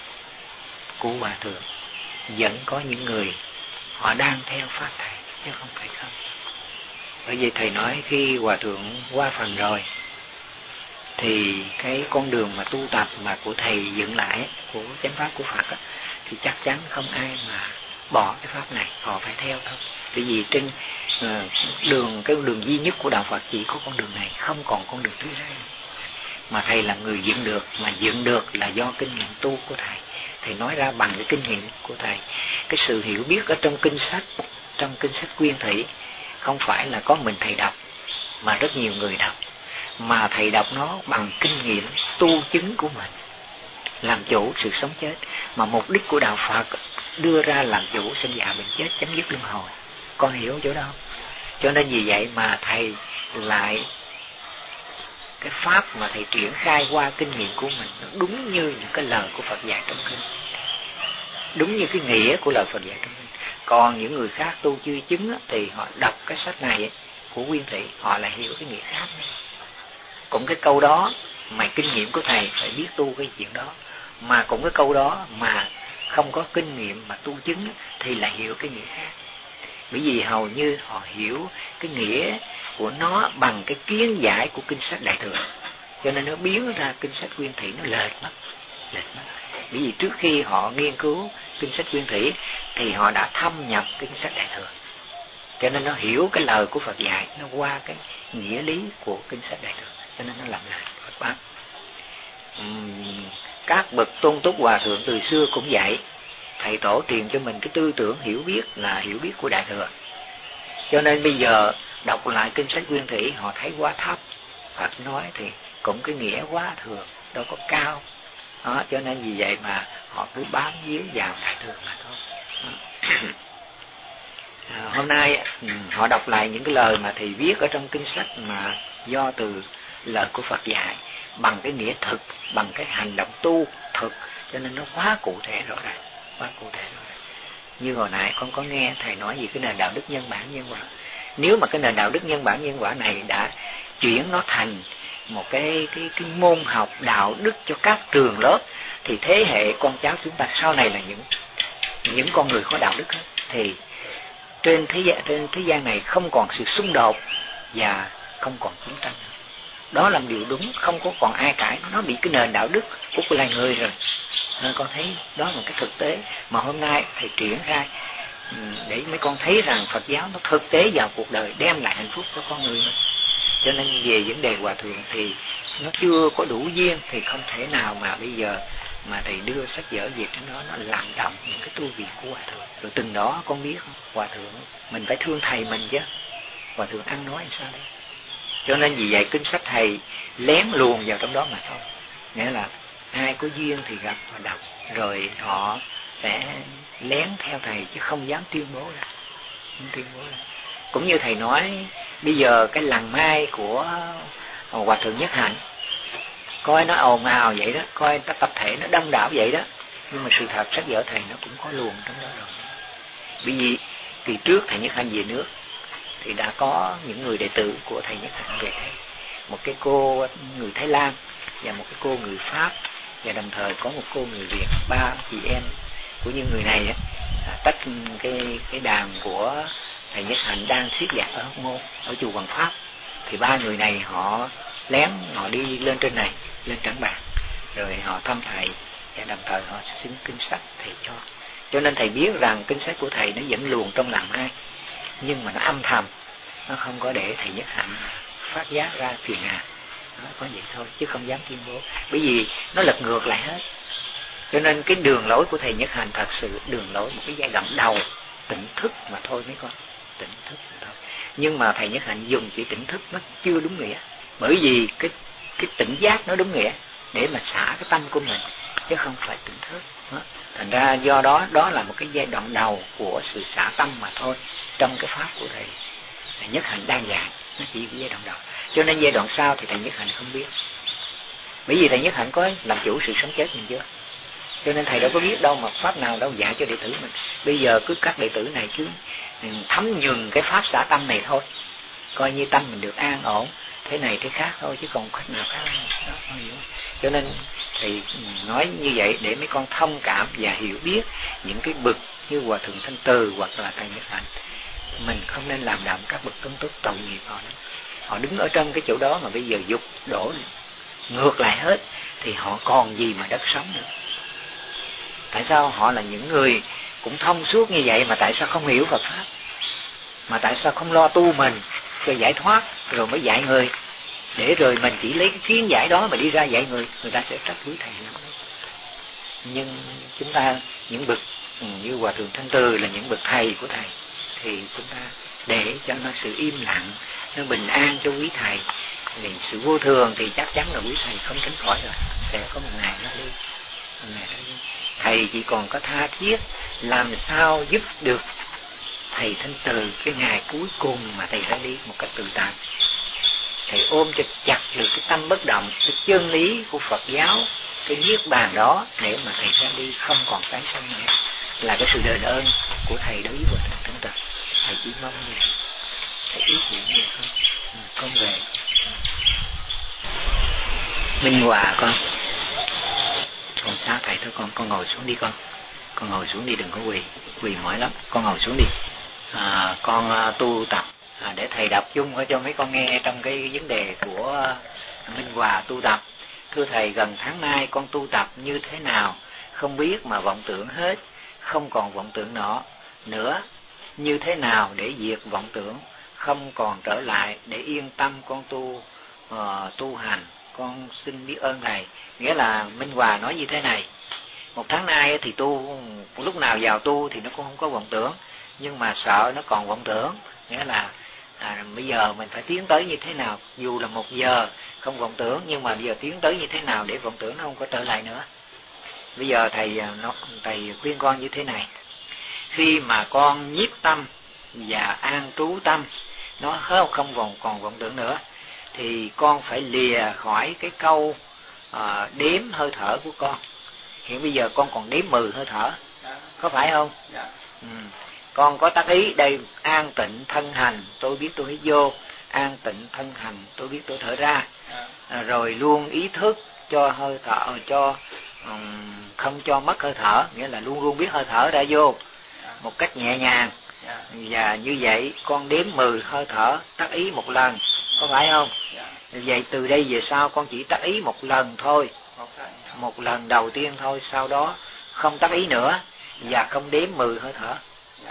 Thượng vẫn có những người họ đang theo pháp thầy chứ không phải không. Bởi vì thầy nói khi Hòa Thượng qua phần rồi thì cái con đường mà tu tập mà của thầy dựng lại của chánh pháp của Phật thì chắc chắn không ai mà bỏ cái pháp này, họ phải theo thôi. Bởi vì trên cái đường duy nhất của đạo Phật chỉ có con đường này, không còn con đường thứ hai. Mà thầy là người dựng được, mà dựng được là do kinh nghiệm tu của thầy. Thầy nói ra bằng cái kinh nghiệm của thầy. Cái sự hiểu biết ở trong kinh sách trong kinh sách Nguyên Thủy không phải là có mình thầy đọc, mà rất nhiều người đọc, mà thầy đọc nó bằng kinh nghiệm tu chứng của mình, làm chủ sự sống chết. Mà mục đích của đạo Phật đưa ra làm chủ sinh già bệnh chết, chấm dứt luân hồi. Con hiểu chỗ đó? Cho nên vì vậy mà thầy lại cái pháp mà thầy triển khai qua kinh nghiệm của mình nó đúng như những cái lời của Phật dạy trong kinh, đúng như cái nghĩa của lời Phật dạy trong kinh. Còn những người khác tu chưa chứng thì họ đọc cái sách này của Nguyên Thủy, họ lại hiểu cái nghĩa khác. Cũng cái câu đó mà kinh nghiệm của thầy phải biết tu cái chuyện đó, mà cũng cái câu đó mà không có kinh nghiệm mà tu chứng thì lại hiểu cái nghĩa khác. Bởi vì hầu như họ hiểu cái nghĩa của nó bằng cái kiến giải của kinh sách Đại Thừa, cho nên nó biến ra kinh sách Nguyên Thủy nó lệch mất. Bởi vì trước khi họ nghiên cứu kinh sách Nguyên Thủy thì họ đã thâm nhập kinh sách Đại Thừa, cho nên nó hiểu cái lời của Phật dạy nó qua cái nghĩa lý của kinh sách Đại Thừa, cho nên nó làm lệch Phật pháp. Các bậc tôn túc hòa thượng từ xưa cũng vậy, thầy tổ truyền cho mình cái tư tưởng hiểu biết là hiểu biết của Đại Thừa, cho nên bây giờ đọc lại kinh sách Nguyên Thủy họ thấy quá thấp. Phật nói thì cũng cái nghĩa quá thường, đâu có cao đó, cho nên vì vậy mà họ cứ bám víu vào Đại Thừa mà thôi. Hôm nay họ đọc lại những cái lời mà thầy viết ở trong kinh sách mà do từ lời của Phật dạy bằng cái nghĩa thực, bằng cái hành động tu thực, cho nên nó quá cụ thể rõ ràng, quá cụ thể rõ ràng. Như hồi nãy con có nghe thầy nói về cái nền đạo đức nhân bản nhân quả. Nếu mà cái nền đạo đức nhân bản nhân quả này đã chuyển nó thành một cái môn học đạo đức cho các trường lớp, thì thế hệ con cháu chúng ta sau này là những con người có đạo đức hết. Thì trên thế gian này không còn sự xung đột và không còn chiến tranh. Đó là điều đúng, không có còn ai cãi, nó bị cái nền đạo đức của loài người rồi. Nên con thấy đó là một cái thực tế mà hôm nay thầy triển khai để mấy con thấy rằng Phật giáo nó thực tế vào cuộc đời, đem lại hạnh phúc cho con người mình. Cho nên về vấn đề hòa thượng thì nó chưa có đủ duyên, thì không thể nào mà bây giờ mà thầy đưa sách vở về trên đó nó làm đậm những cái tu viện của hòa thượng. Rồi từng đó con biết không, hòa thượng mình phải thương thầy mình chứ, hòa thượng ăn nói làm sao đấy. Cho nên vì vậy kinh sách thầy lén luồn vào trong đó mà thôi. Nghĩa là ai có duyên thì gặp và đọc, rồi họ sẽ lén theo thầy chứ không dám tuyên bố ra. Không tuyên bố ra. Cũng như thầy nói bây giờ cái làng mai của hòa thượng Nhất Hạnh, coi nó ồn ào vậy đó, coi nó tập thể nó đông đảo vậy đó, nhưng mà sự thật sách vở thầy nó cũng có luồn trong đó rồi. Bởi vì kỳ trước thầy Nhất Hạnh về nước thì đã có những người đệ tử của thầy Nhất Hạnh về đây, một cái cô người Thái Lan và một cái cô người Pháp, và đồng thời có một cô người Việt. Ba chị em của những người này tách cái đàn của thầy Nhất Hạnh đang thuyết giảng ở Hóc Môn, ở chùa Hoàng Pháp, thì ba người này họ lén họ đi lên trên này, lên Trảng Bàng, rồi họ thăm thầy và đồng thời họ xin kinh sách thầy cho. Cho nên thầy biết rằng kinh sách của thầy nó vẫn luồn trong làng mai, nhưng mà nó âm thầm, nó không có để thầy Nhất Hạnh phát giác ra phiền hà. Nó có vậy thôi chứ không dám tuyên bố, bởi vì nó lật ngược lại hết. Cho nên cái đường lối của thầy Nhất Hạnh thật sự đường lối một cái giai đoạn đầu tỉnh thức mà thôi mấy con, tỉnh thức mà thôi. Nhưng mà thầy Nhất Hạnh dùng chữ tỉnh thức nó chưa đúng nghĩa, bởi vì cái tỉnh giác nó đúng nghĩa để mà xả cái tâm của mình, chứ không phải tỉnh thức đó. Thành ra do đó là một cái giai đoạn đầu của sự xả tâm mà thôi. Trong cái pháp của thầy Nhất Hạnh đang dạy, nó chỉ cái giai đoạn đầu. Cho nên giai đoạn sau thì thầy Nhất Hạnh không biết, bởi vì thầy Nhất Hạnh có làm chủ sự sống chết mình chưa, cho nên thầy đâu có biết đâu mà pháp nào đâu dạy cho đệ tử mình. Bây giờ cứ các đệ tử này cứ thấm nhuần cái pháp xả tâm này thôi, coi như tâm mình được an ổn thế này thế khác thôi, chứ còn cách nào khác đó, không hiểu. Cho nên thầy nói như vậy để mấy con thông cảm và hiểu biết những cái bậc như hòa thượng Thanh Từ hoặc là thầy Nhất Hạnh, mình không nên làm đậm các bậc tôn túc, tội nghiệp họ lắm. Họ đứng ở trong cái chỗ đó mà bây giờ dục đổ ngược lại hết thì họ còn gì mà đất sống nữa. Tại sao họ là những người cũng thông suốt như vậy mà tại sao không hiểu Phật pháp, mà tại sao không lo tu mình rồi giải thoát rồi mới dạy người, để rồi mình chỉ lấy cái kiến giải đó mà đi ra dạy người, người ta sẽ trách quý thầy lắm. Nhưng chúng ta những bậc như hòa thượng Thanh Từ là những bậc thầy của thầy, thì chúng ta để cho nó sự im lặng, nó bình an cho quý thầy. Vì sự vô thường thì chắc chắn là quý thầy không tránh khỏi rồi, sẽ có một ngày nó đi. Thầy chỉ còn có tha thiết làm sao giúp được thầy Thanh Từ cái ngày cuối cùng mà thầy ra đi một cách tự tại. Thầy ôm cho chặt được cái tâm bất động, cái chân lý của Phật giáo, cái niết bàn đó, để mà thầy ra đi không còn tái sanh nữa, là cái sự đền ơn của thầy đối với Hòa Thượng Thanh Từ. Thầy chỉ mong như vậy, thầy ước nguyện như vậy thôi. Con về. Minh Hòa con xa thầy thôi con ngồi xuống đi con ngồi xuống đi, đừng có quỳ mỏi lắm, con ngồi xuống đi. Con tu tập để thầy đọc chung cho mấy con nghe trong cái vấn đề của Minh Hòa tu tập. Thưa thầy, gần tháng nay con tu tập như thế nào không biết mà vọng tưởng hết, không còn vọng tưởng nữa. Như thế nào để diệt vọng tưởng, không còn trở lại, để yên tâm con tu hành. Con xin biết ơn thầy. Nghĩa là Minh Hòa nói như thế này: một tháng nay thì tu, lúc nào vào tu thì nó cũng không có vọng tưởng, nhưng mà sợ nó còn vọng tưởng. Nghĩa là bây giờ mình phải tiến tới như thế nào, dù là 1 giờ không vọng tưởng, nhưng mà bây giờ tiến tới như thế nào để vọng tưởng nó không có trở lại nữa. Bây giờ thầy khuyên con như thế này: khi mà con nhiếp tâm và an trú tâm, nó không còn vọng tưởng nữa, thì con phải lìa khỏi cái câu đếm hơi thở của con. Hiện bây giờ con còn đếm 10 hơi thở, có phải không? Con có tác ý đây: an tịnh thân hành, tôi biết tôi hít vô; an tịnh thân hành, tôi biết tôi thở ra. Rồi luôn ý thức cho hơi thở, không cho mất hơi thở, nghĩa là luôn luôn biết hơi thở ra vô một cách nhẹ nhàng. Và như vậy con đếm 10 hơi thở, tác ý 1 lần, có phải không? Vậy từ đây về sau con chỉ tác ý 1 lần thôi, 1 lần đầu tiên thôi, sau đó không tác ý nữa và không đếm 10 hơi thở.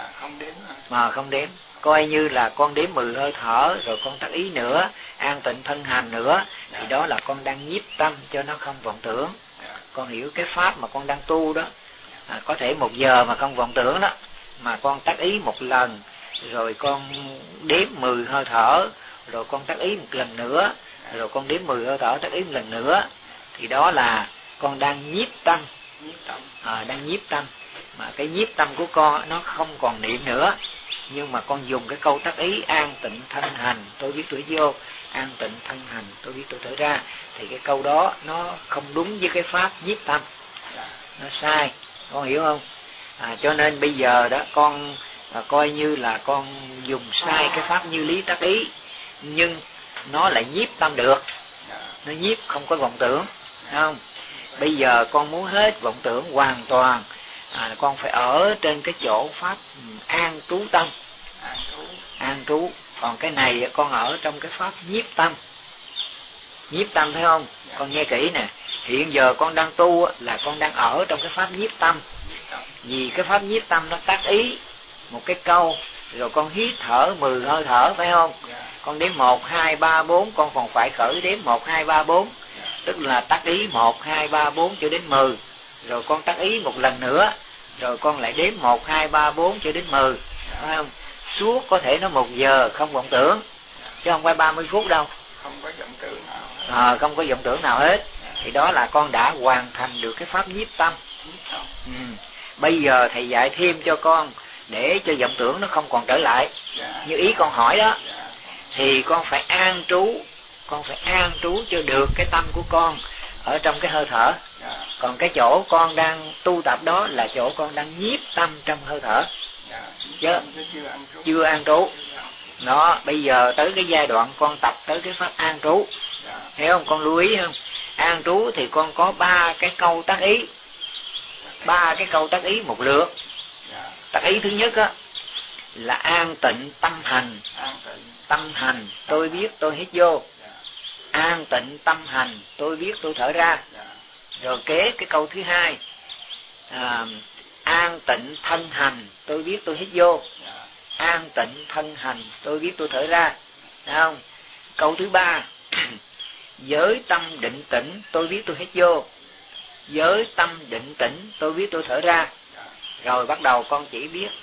Không đếm, coi như là con đếm 10 hơi thở rồi con tác ý nữa, an tịnh thân hành nữa, thì đó là con đang nhiếp tâm cho nó không vọng tưởng. Con hiểu cái pháp mà con đang tu đó. Có thể 1 giờ mà không vọng tưởng đó, mà con tác ý 1 lần, rồi con đếm 10 hơi thở, rồi con tác ý 1 lần nữa, rồi con đếm 10 hơi thở, tác ý 1 lần nữa, thì đó là con đang nhiếp tâm. Đang nhiếp tâm. Mà cái nhiếp tâm của con nó không còn niệm nữa, nhưng mà con dùng cái câu tác ý an tịnh thân hành, tôi biết tôi vô; an tịnh thân hành, tôi biết tôi thở ra, thì cái câu đó nó không đúng với cái pháp nhiếp tâm, nó sai, con hiểu không? Cho nên bây giờ đó con coi như là con dùng sai cái pháp như lý tác ý, nhưng nó lại nhiếp tâm được, nó nhiếp không có vọng tưởng, không? Bây giờ con muốn hết vọng tưởng hoàn toàn, con phải ở trên cái chỗ pháp an trú tâm, an trú. Còn cái này con ở trong cái pháp nhiếp tâm, phải không? Con nghe kỹ nè, hiện giờ con đang tu là con đang ở trong cái pháp nhiếp tâm. Vì cái pháp nhiếp tâm nó tác ý một cái câu, rồi con hít thở 10 hơi thở, phải không? Con đếm 1, 2, 3, 4, con còn phải khởi đếm 1, 2, 3, 4, tức là tác ý 1, 2, 3, 4 cho đến 10, rồi con tác ý 1 lần nữa, rồi con lại đếm 1, 2, 3, 4 cho đến 10, phải không? Suốt có thể nó 1 giờ không vọng tưởng, chứ không phải 30 phút đâu. Không có vọng tưởng nào hết. Thì đó là con đã hoàn thành được cái pháp nhiếp tâm. Bây giờ thầy dạy thêm cho con để cho vọng tưởng nó không còn trở lại, như ý con hỏi đó, thì con phải an trú, cho được cái tâm của con ở trong cái hơi thở. Còn cái chỗ con đang tu tập đó là chỗ con đang nhiếp tâm trong hơi thở, chứ chưa an trú. Đó, bây giờ tới cái giai đoạn con tập tới cái pháp an trú, hiểu không? Con lưu ý không? An trú thì con có 3 cái câu tác ý, 3 cái câu tác ý một lượt. Tác ý thứ nhất á là an tịnh tâm hành, tôi biết tôi hít vô; an tịnh tâm hành, tôi biết tôi thở ra. Rồi kế cái câu thứ hai, an tịnh thân hành, tôi biết tôi hít vô; an tịnh thân hành, tôi biết tôi thở ra, thấy không? Câu thứ ba, giới tâm định tĩnh, tôi biết tôi hít vô; giới tâm định tĩnh, tôi biết tôi thở ra. Rồi bắt đầu con chỉ biết hít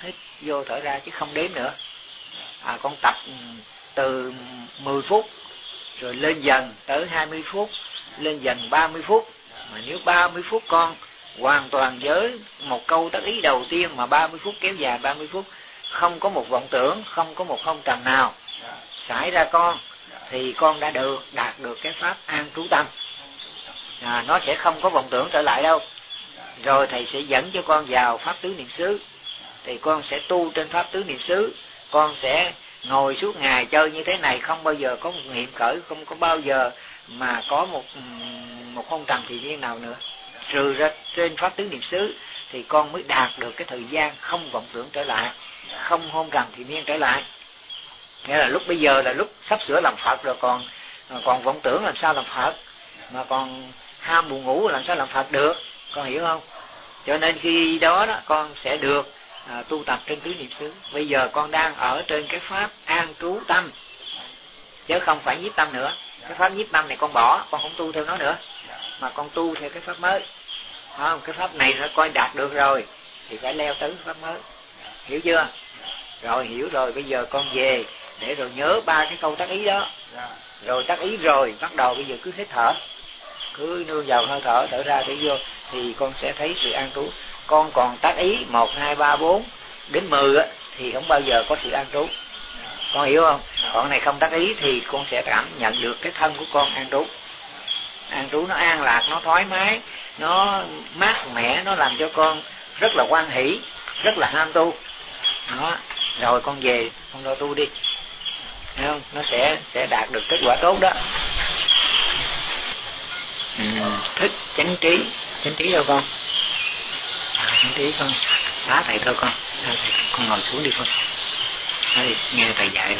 vô thở ra chứ không đếm nữa. Con tập từ 10 phút rồi lên dần tới 20 phút, lên dần 30 phút. Mà nếu 30 phút con hoàn toàn với một câu tác ý đầu tiên mà 30 phút kéo dài 30 phút, không có một vọng tưởng, không có một không trầm nào xảy ra con, thì con đã đạt được cái pháp an trú tâm. Nó sẽ không có vọng tưởng trở lại đâu. Rồi thầy sẽ dẫn cho con vào pháp tứ niệm xứ, thì con sẽ tu trên pháp tứ niệm xứ. Con sẽ ngồi suốt ngày chơi như thế này, không bao giờ có một niệm khởi, không có bao giờ mà có một không trầm thì nhiên nào nữa. Trừ ra trên pháp tứ niệm xứ thì con mới đạt được cái thời gian không vọng tưởng trở lại, không hôn trầm thì nhiên trở lại. Nghĩa là lúc bây giờ là lúc sắp sửa làm Phật rồi, còn vọng tưởng làm sao làm Phật, mà còn ham buồn ngủ làm sao làm Phật được, con hiểu không? Cho nên khi đó con sẽ được tu tập trên tứ niệm xứ. Bây giờ con đang ở trên cái pháp an trú tâm, chứ không phải nhiếp tâm nữa. Cái pháp nhiếp tâm này con bỏ, con không tu theo nó nữa, mà con tu theo cái pháp mới. Không, cái pháp này nó coi đạt được rồi thì phải leo tới pháp mới, hiểu chưa? Rồi hiểu rồi, bây giờ con về để rồi nhớ 3 cái câu tác ý đó. Rồi tác ý rồi bắt đầu bây giờ cứ hít thở, cứ nương vào hơi thở, thở ra thở vô, thì con sẽ thấy sự an trú. Con còn tác ý 1, 2, 3, 4 đến 10 thì không bao giờ có sự an trú, con hiểu không? Còn này không tác ý thì con sẽ cảm nhận được cái thân của con an trú. An trú nó an lạc, nó thoải mái, nó mát mẻ, nó làm cho con rất là hoan hỷ, rất là ham tu đó. Rồi con về con lo tu đi, thấy không? Nó sẽ đạt được kết quả tốt đó. Thích chánh trí đâu con? Chánh trí con phá thầy thôi con. Con ngồi xuống đi con. Đây, nghe thầy dạy.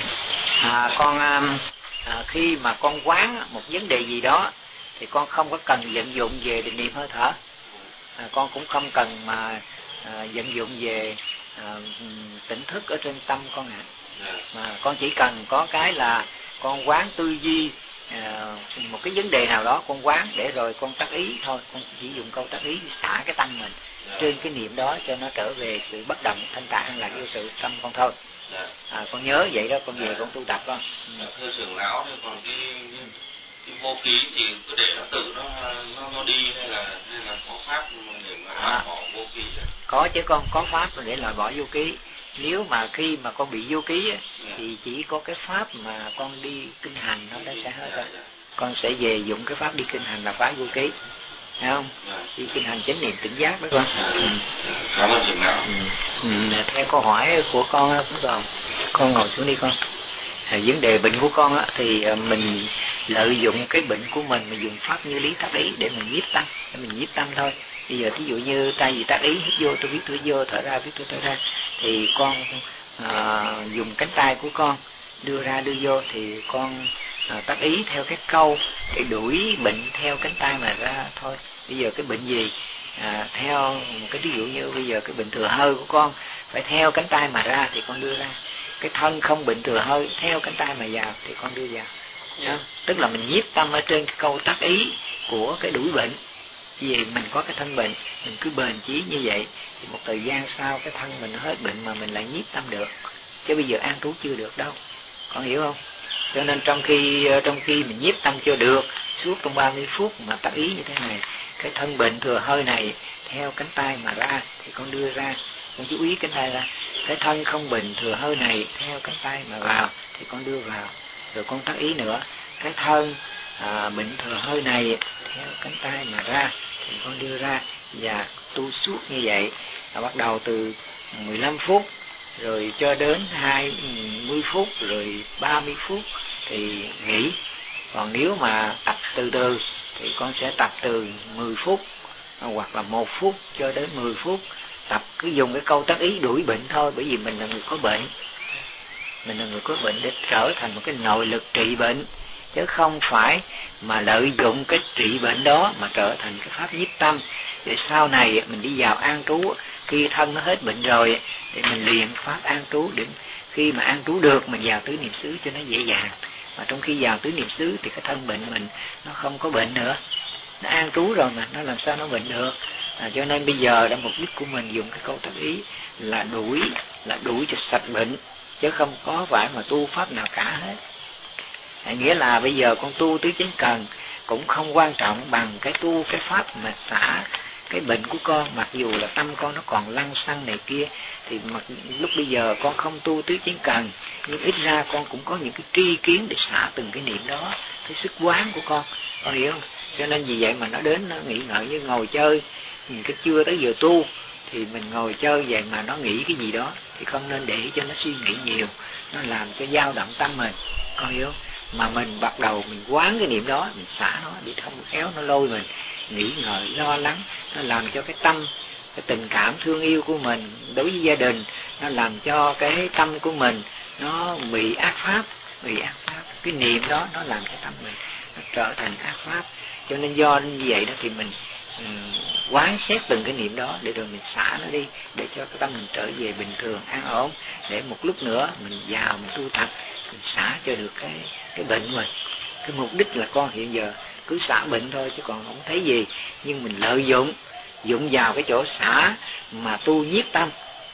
Khi mà con quán một vấn đề gì đó thì con không có cần vận dụng về định niệm hơi thở, con cũng không cần mà vận dụng về tỉnh thức ở trên tâm con ạ. Mà con chỉ cần có cái là con quán tư duy một cái vấn đề nào đó, con quán để rồi con tác ý thôi. Con chỉ dùng câu tác ý xả cái tâm mình trên cái niệm đó cho nó trở về sự bất động thanh tạng an lạc vô sự tâm con thôi. Con nhớ vậy đó, con về con tu tập con. Thưa trưởng lão, còn cái vô ký thì cứ để nó tự nó đi hay là có pháp để mà loại bỏ vô ký? Có chứ con, có pháp để loại bỏ vô ký. Nếu mà khi mà con bị vô ký thì chỉ có cái pháp mà con đi kinh hành nó sẽ hết rồi. Con sẽ về dụng cái pháp đi kinh hành là phá vô ký, thấy không? Đi kinh hành chánh niệm tỉnh giác đó con. Cảm ơn trưởng lão. Theo câu hỏi của con cũng còn, con ngồi xuống đi con. Vấn đề bệnh của con thì mình lợi dụng cái bệnh của mình dùng pháp như lý tác ý để mình nhiếp tâm, thôi. Bây giờ thí dụ như tay gì tác ý hít vô tôi biết tôi vô, thở ra biết tôi thở ra, thì con dùng cánh tay của con đưa ra đưa vô, thì con tác ý theo cái câu để đuổi bệnh theo cánh tay mà ra thôi. Bây giờ cái bệnh gì theo một cái ví dụ như bây giờ cái bệnh thừa hơi của con phải theo cánh tay mà ra thì con đưa ra. Cái thân không bệnh thừa hơi theo cánh tay mà vào thì con đưa vào. Tức là mình nhiếp tâm ở trên cái câu tác ý của cái đuổi bệnh. Vì mình có cái thân bệnh, mình cứ bền chí như vậy thì một thời gian sau cái thân mình hết bệnh mà mình lại nhiếp tâm được. Chứ bây giờ an trú chưa được đâu, con hiểu không? Cho nên trong khi mình nhiếp tâm chưa được suốt trong 30 phút mà tác ý như thế này, cái thân bệnh thừa hơi này theo cánh tay mà ra thì con đưa ra, con chú ý cánh tay ra. Cái thân không bệnh thừa hơi này theo cánh tay mà vào thì con đưa vào. Rồi con tác ý nữa, cái thân bệnh thừa hơi này theo cánh tay mà ra thì con đưa ra, và tu suốt như vậy. Bắt đầu từ 15 phút rồi cho đến 20 phút rồi 30 phút thì nghỉ. Còn nếu mà tập từ từ thì con sẽ tập từ 10 phút hoặc là 1 phút cho đến 10 phút. Tập cứ dùng cái câu tác ý đuổi bệnh thôi, bởi vì mình là người có bệnh. Mình là người có bệnh để trở thành một cái nội lực trị bệnh, chứ không phải mà lợi dụng cái trị bệnh đó mà trở thành cái pháp nhiếp tâm. Để sau này mình đi vào an trú, khi thân nó hết bệnh rồi thì mình luyện pháp an trú, để khi mà an trú được mình vào tứ niệm xứ cho nó dễ dàng. Mà trong khi vào tứ niệm xứ thì cái thân bệnh mình nó không có bệnh nữa, nó an trú rồi mà nó làm sao nó bệnh được. Cho nên bây giờ đã mục đích của mình dùng cái câu thật ý là đuổi cho sạch bệnh, chứ không có phải mà tu pháp nào cả hết. Nghĩa là bây giờ con tu tứ chánh cần cũng không quan trọng bằng cái tu cái pháp mà xả cái bệnh của con, mặc dù là tâm con nó còn lăng xăng này kia, thì lúc bây giờ con không tu tứ chánh cần, nhưng ít ra con cũng có những cái tri kiến để xả từng cái niệm đó, cái sức quán của con hiểu không? Cho nên vì vậy mà nó đến nó nghĩ ngợi như ngồi chơi, cái chưa tới giờ tu thì mình ngồi chơi vậy mà nó nghĩ cái gì đó thì không nên để cho nó suy nghĩ nhiều, nó làm cho dao động tâm mình, con hiểu không? Mà mình bắt đầu mình quán cái niệm đó, mình xả nó để không khéo nó lôi mình nghĩ ngợi lo lắng, nó làm cho cái tâm, cái tình cảm thương yêu của mình đối với gia đình, nó làm cho cái tâm của mình nó bị ác pháp. Cái niệm đó nó làm cho tâm mình nó trở thành ác pháp. Cho nên do như vậy đó thì mình quán xét từng cái niệm đó để rồi mình xả nó đi, để cho cái tâm mình trở về bình thường an ổn, để một lúc nữa mình vào mình tu tập, mình xả cho được cái bệnh mình. Cái mục đích là con hiện giờ cứ xả bệnh thôi chứ còn không thấy gì, nhưng mình lợi dụng vào cái chỗ xả mà tu nhiếp tâm,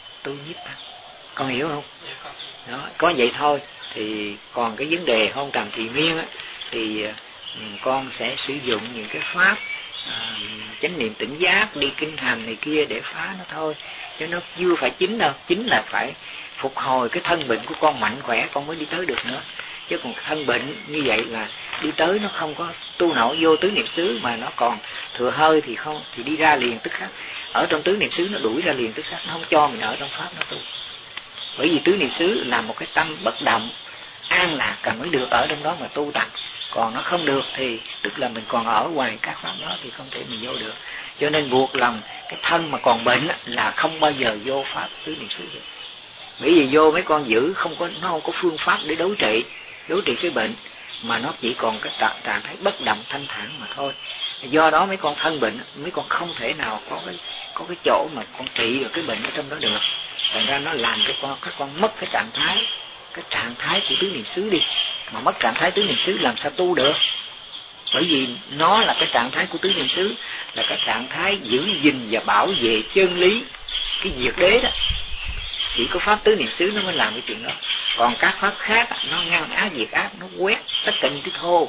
con hiểu không? Đó, có vậy thôi. Thì còn cái vấn đề hôn trầm trì miên á, thì con sẽ sử dụng những cái pháp chánh niệm tỉnh giác, đi kinh hành này kia để phá nó thôi, chứ nó chưa phải chính đâu. Chính là phải phục hồi cái thân bệnh của con mạnh khỏe con mới đi tới được nữa. Chứ còn thân bệnh như vậy là đi tới nó không có tu nổi vô tứ niệm xứ, mà nó còn thừa hơi thì không, thì đi ra liền tức khắc. Ở trong tứ niệm xứ nó đuổi ra liền tức khắc, nó không cho mình ở trong pháp nó tu. Bởi vì tứ niệm xứ là một cái tâm bất động an lạc cần mới được ở trong đó mà tu tập. Còn nó không được thì tức là mình còn ở ngoài các pháp đó thì không thể mình vô được. Cho nên buộc lòng cái thân mà còn bệnh là không bao giờ vô pháp tứ niệm xứ được. Bởi vì vô mấy con giữ nó không có phương pháp để đối trị cái bệnh, mà nó chỉ còn cái trạng thái bất động thanh thản mà thôi. Do đó mấy con thân bệnh, mấy con không thể nào có cái chỗ mà con trị được cái bệnh ở trong đó được. Thành ra nó làm các con mất cái trạng thái của tứ niệm xứ đi. Mà mất trạng thái tứ niệm xứ làm sao tu được? Bởi vì nó là cái trạng thái của tứ niệm xứ, là cái trạng thái giữ gìn và bảo vệ chân lý, cái diệt đế đó. Chỉ có pháp tứ niệm xứ nó mới làm cái chuyện đó. Còn các pháp khác nó ngăn ác diệt ác, nó quét tất cả những cái thô.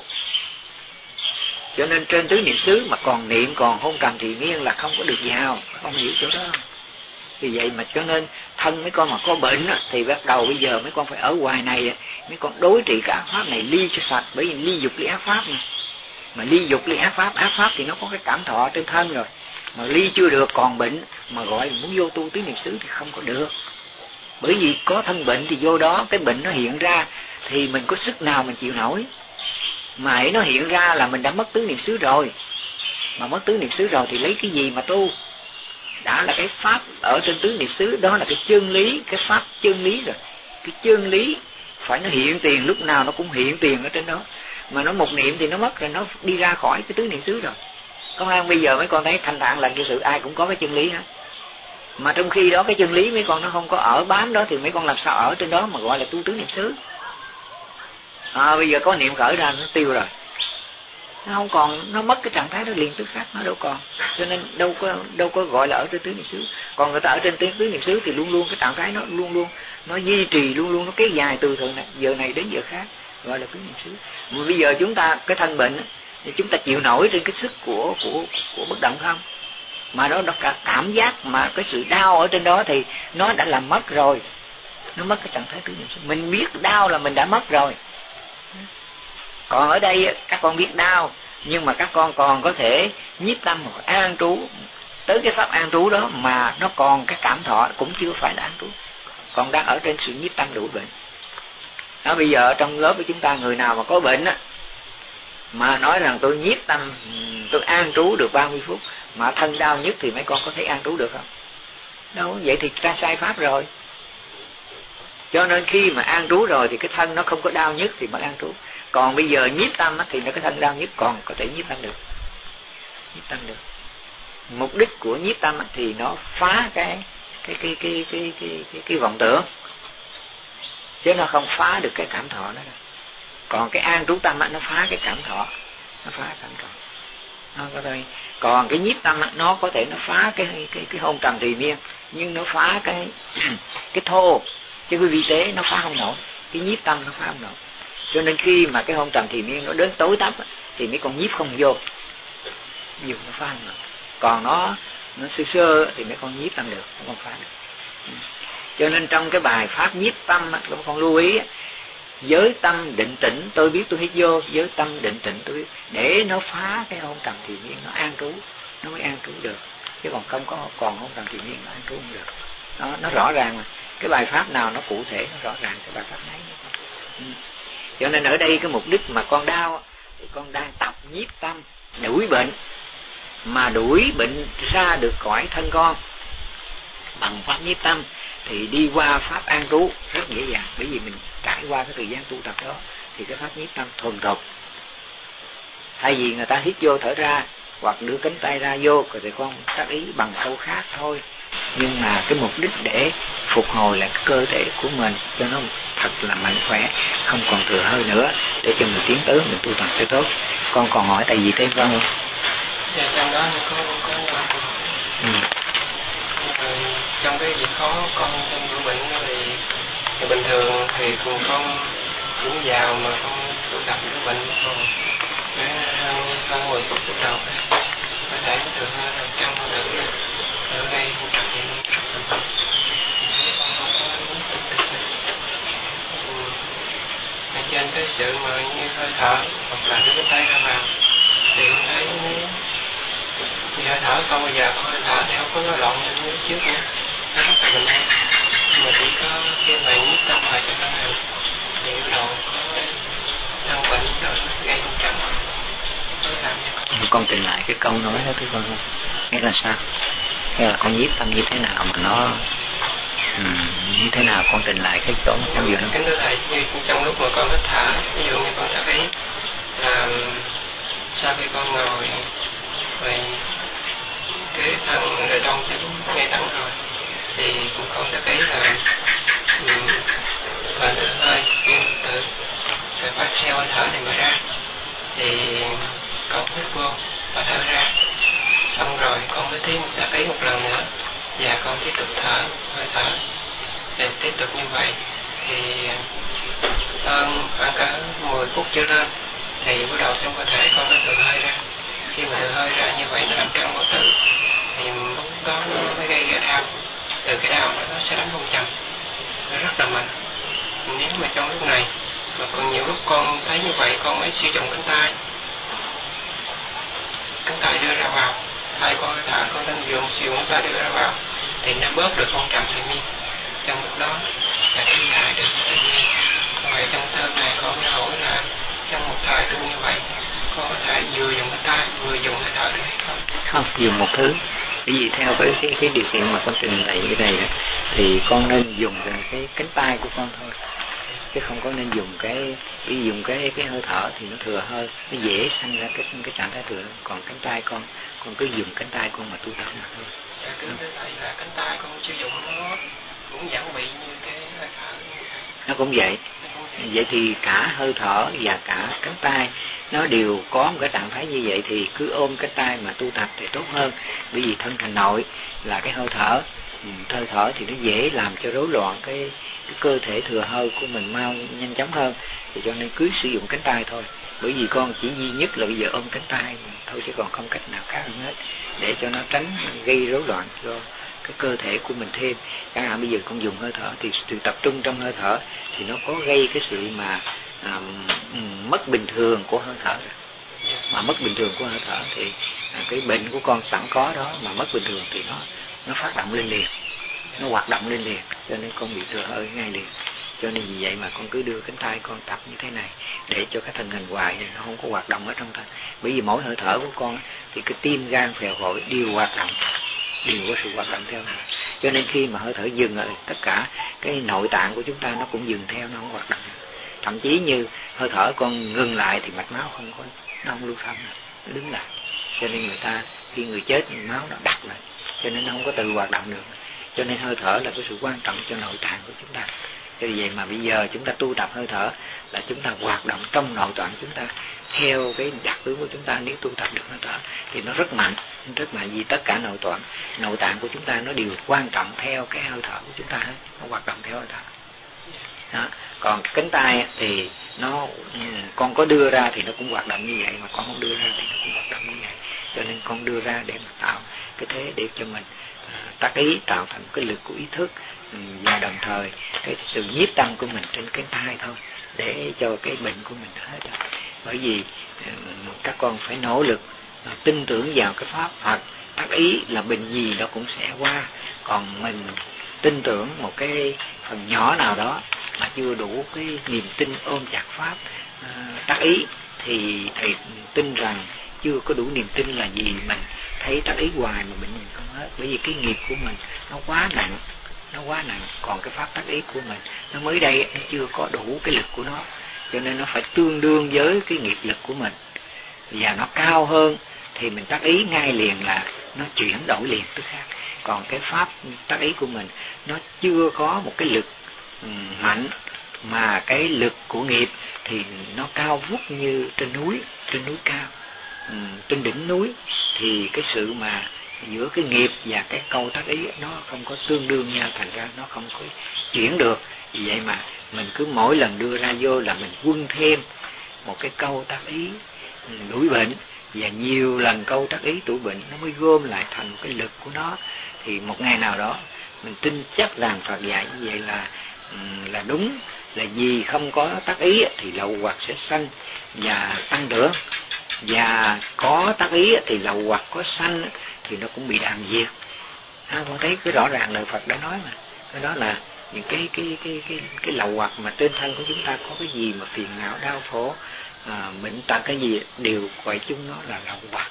Cho nên trên tứ niệm xứ mà còn niệm, còn hôn trầm trì miên là không có được vào, không hiểu chỗ đó. Vì vậy mà cho nên thân mấy con mà có bệnh thì bắt đầu bây giờ mấy con phải ở ngoài này, mấy con đối trị cái ác pháp này ly cho sạch. Bởi vì ly dục ly ác pháp này. Mà ly dục ly ác pháp thì nó có cái cảm thọ trên thân rồi. Mà ly chưa được còn bệnh, mà gọi là muốn vô tu tứ niệm xứ thì không có được. Bởi vì có thân bệnh thì vô đó, cái bệnh nó hiện ra thì mình có sức nào mình chịu nổi. Mà hãy nó hiện ra là mình đã mất tứ niệm xứ rồi. Mà mất tứ niệm xứ rồi thì lấy cái gì mà tu? Đã là cái pháp ở trên tứ niệm xứ, đó là cái chân lý, cái pháp chân lý rồi. Cái chân lý phải nó hiện tiền, lúc nào nó cũng hiện tiền ở trên đó. Mà nó một niệm thì nó mất rồi, nó đi ra khỏi cái tứ niệm xứ rồi. Công an bây giờ mấy con thấy thanh thản lành cái sự ai cũng có cái chân lý hết. Mà trong khi đó cái chân lý mấy con nó không có ở bám đó thì mấy con làm sao ở trên đó mà gọi là tu tứ niệm xứ? Bây giờ có niệm khởi ra nó tiêu rồi, nó không còn, nó mất cái trạng thái đó liền tức khắc, nó đâu còn. Cho nên đâu có gọi là ở trên tứ niệm xứ. Còn người ta ở trên tứ niệm xứ thì luôn luôn cái trạng thái nó luôn luôn nó duy trì, luôn luôn nó kéo dài từ thời này giờ này đến giờ khác, gọi là tứ niệm xứ. Mà bây giờ chúng ta cái thân bệnh thì chúng ta chịu nổi trên cái sức của bất động không? Mà nó cả cảm giác mà cái sự đau ở trên đó thì nó đã làm mất rồi, nó mất cái trạng thái tứ niệm xứ. Mình biết đau là mình đã mất rồi. Còn ở đây các con biết đau, nhưng mà các con còn có thể nhiếp tâm hoặc an trú tới cái pháp an trú đó, mà nó còn cái cảm thọ cũng chưa phải là an trú, còn đang ở trên sự nhiếp tâm đủ bệnh. Đó, bây giờ trong lớp của chúng ta người nào mà có bệnh á, mà nói rằng tôi nhiếp tâm, tôi an trú được 30 phút mà thân đau nhất thì mấy con có thể an trú được không? Đâu, vậy thì ta sai pháp rồi. Cho nên khi mà an trú rồi thì cái thân nó không có đau nhất thì mới an trú. Còn bây giờ nhiếp tâm thì nó cái thân đau nhất còn có thể nhiếp tâm được. Mục đích của nhiếp tâm thì nó phá cái vọng tưởng, chứ nó không phá được cái cảm thọ đó. Còn cái an trú tâm nó phá cái cảm thọ, nó có thôi. Còn cái nhiếp tâm nó có thể nó phá cái hôn trầm trì miên, nhưng nó phá cái thô, cái vi tế nó phá không nổi, cái nhiếp tâm nó phá không nổi. Cho nên khi mà cái hôn trầm trì miên nó đến tối tăm thì mấy con nhiếp không vô, nó phá không nổi. Còn nó sơ thì mấy con nhiếp tâm được, không phá được. Cho nên trong cái bài pháp nhiếp tâm các con lưu ý, giới tâm định tĩnh tôi biết tôi hít vô, giới tâm định tĩnh tôi biết, để nó phá cái hôn trầm trì miên, nó an trú, nó mới an trú được. Chứ còn không có còn hôn trầm trì miên nó an trú không được. Nó rõ ràng mà, cái bài pháp nào nó cụ thể, nó rõ ràng cái bài pháp ấy. Cho nên ở đây cái mục đích mà con đau thì con đang tập nhiếp tâm đuổi bệnh, mà đuổi bệnh ra được khỏi thân con bằng pháp nhiếp tâm thì đi qua pháp an trú rất dễ dàng, bởi vì mình trải qua cái thời gian tu tập đó thì cái pháp nhiếp tâm thuần thục. Thay vì người ta hít vô thở ra hoặc đưa cánh tay ra vô thì con tác ý bằng câu khác thôi, nhưng mà cái mục đích để phục hồi lại cái cơ thể của mình cho nó thật là mạnh khỏe, không còn thừa hơi nữa, để cho mình tiến tới mình tu tập cho tốt. Con còn hỏi tại vì thêm không? Dạ, trong đó có trong cái việc khó con trong những bệnh thì bình thường thì con cũng vào mà con tu tập cái bệnh còn hơn 10 phút đầu có thể được hơn 100 nữa ở đây không tập thì trên cái sự mà như hơi thở hoặc là đưa cái tay ra vào thì con thấy thì hơi thở không bao giờ con hơi thở thì không có nó lộn như trước nữa, nó rất là bình an. Nhưng mà chỉ có khi mà nhiếp tâm vào cho nó hành thì bắt đầu có đau bệnh rồi nó gây không chậm con trình lại cái câu nói đó thưa con, nghĩa là sao? Nghĩa là con nhiếp tâm như thế nào mà nó như thế nào, con trình lại cái chỗ trong vừa đó. Cái đó là như trong lúc mà con hít thở, ví dụ như con thấy là sau khi con ngồi rồi cái thân rồi đông sẽ ngay thẳng rồi thì con sẽ thấy là và nó hơi tự rồi phát theo hơi thở này mà ra thì con hít vô và thở ra, xong rồi con mới thấy một lần nữa và con tiếp tục thở hơi thở để tiếp tục như vậy thì khoảng cả 10 phút trở lên thì bắt đầu trong cơ thể con nó tự hơi ra. Khi mà tự hơi ra như vậy nó làm căng bao tử thì lúc đó nó mới gây ra đau, từ cái đau nó sẽ đánh không chậm, nó rất là mạnh. Nếu mà trong lúc này mà còn nhiều lúc con thấy như vậy con mới sử dụng cánh tay đưa ra vào, thay con thở con đang dùng sử dụng cánh tay đưa ra vào thì nó bớt được con trầm tự nhiên. Trong lúc đó là cái dài được tự nhiên. Vậy trong thơm này con mới hỏi là trong một thời tu như vậy con có thể vừa dùng cái tay vừa dùng cái thở được hay không? Không, dùng một thứ. Bởi vì theo cái điều kiện mà con trình bày cái này thì con nên dùng cái cánh tay của con thôi, chứ không có nên dùng dùng cái hơi thở thì nó thừa hơi, nó dễ sanh ra cái trạng thái thừa. Còn cánh tay con cứ dùng cánh tay con mà tu tập mà thôi. Cái thầy là cánh tay con sử dụng nó cũng vẫn bị như cái hơi thở. Nó cũng vậy. Vậy thì cả hơi thở và cả cánh tay nó đều có một cái trạng thái như vậy thì cứ ôm cánh tay mà tu tập thì tốt hơn. Bởi vì thân thành nội là cái hơi thở thì nó dễ làm cho rối loạn cái cơ thể thừa hơi của mình mau nhanh chóng hơn, thì cho nên cứ sử dụng cánh tay thôi. Bởi vì con chỉ duy nhất là bây giờ ôm cánh tay thôi, chứ còn không cách nào khác hơn hết, để cho nó tránh gây rối loạn cho cái cơ thể của mình thêm. Chẳng hạn bây giờ con dùng hơi thở thì sự tập trung trong hơi thở thì nó có gây cái sự mà mất bình thường của hơi thở. Mà mất bình thường của hơi thở thì cái bệnh của con sẵn có đó mà mất bình thường thì nó phát động lên liền, nó hoạt động lên liền, cho nên con bị thừa hơi ngay liền. Cho nên vì vậy mà con cứ đưa cánh tay con tập như thế này để cho cái thân hình hoài này nó không có hoạt động ở trong thân. Bởi vì mỗi hơi thở của con thì cái tim gan phèo phổi đều hoạt động, đều có sự hoạt động theo. Cho nên khi mà hơi thở dừng rồi, tất cả cái nội tạng của chúng ta nó cũng dừng theo, nó không hoạt động. Thậm chí như hơi thở con ngừng lại thì mạch máu nó không lưu thông, nó đứng lại. Cho nên người ta khi người chết máu nó đặc lại, cho nên nó không có tự hoạt động được. Cho nên hơi thở là cái sự quan trọng cho nội tạng của chúng ta. Vì vậy mà bây giờ chúng ta tu tập hơi thở là chúng ta hoạt động trong nội tạng chúng ta theo cái đặc tướng của chúng ta. Nếu tu tập được hơi thở thì nó rất mạnh vì tất cả nội tạng của chúng ta nó đều quan trọng theo cái hơi thở của chúng ta hết, nó hoạt động theo hơi thở. Đó. Còn cánh tay thì con có đưa ra thì nó cũng hoạt động như vậy, mà con không đưa ra thì nó cũng hoạt động như vậy. Cho nên con đưa ra để mà tạo cái thế để cho mình tác ý, tạo thành cái lực của ý thức, và đồng thời cái sự nhiếp tâm của mình trên cánh tay thôi, để cho cái bệnh của mình hết rồi. Bởi vì các con phải nỗ lực tin tưởng vào cái pháp Phật, tác ý là bệnh gì nó cũng sẽ qua. Còn mình tin tưởng một cái phần nhỏ nào đó mà chưa đủ cái niềm tin ôm chặt pháp tác ý thì thầy tin rằng chưa có đủ niềm tin là gì mình thấy tác ý hoài mà bệnh mình không hết. Bởi vì cái nghiệp của mình nó quá nặng, còn cái pháp tác ý của mình nó mới đây nó chưa có đủ cái lực của nó, cho nên nó phải tương đương với cái nghiệp lực của mình, và nó cao hơn thì mình tác ý ngay liền là nó chuyển đổi liền tức khác. Còn cái pháp tác ý của mình nó chưa có một cái lực mạnh, mà cái lực của nghiệp thì nó cao vút như trên núi cao, trên đỉnh núi, thì cái sự mà giữa cái nghiệp và cái câu tác ý nó không có tương đương nhau, thành ra nó không có chuyển được. Vì vậy mà mình cứ mỗi lần đưa ra vô là mình quân thêm một cái câu tác ý đuổi bệnh, và nhiều lần câu tác ý đuổi bệnh nó mới gom lại thành một cái lực của nó. Thì một ngày nào đó mình tin chắc rằng Phật dạy như vậy là đúng, là vì không có tác ý thì lậu hoặc sẽ sanh và tăng trưởng, và có tác ý thì lậu hoặc có sanh thì nó cũng bị đàn diệt. Con thấy cái rõ ràng lời Phật đã nói mà, cái đó là những cái lậu hoặc mà trên thân của chúng ta có cái gì mà phiền não đau khổ bệnh tật cái gì đều gọi chung nó là lậu hoặc.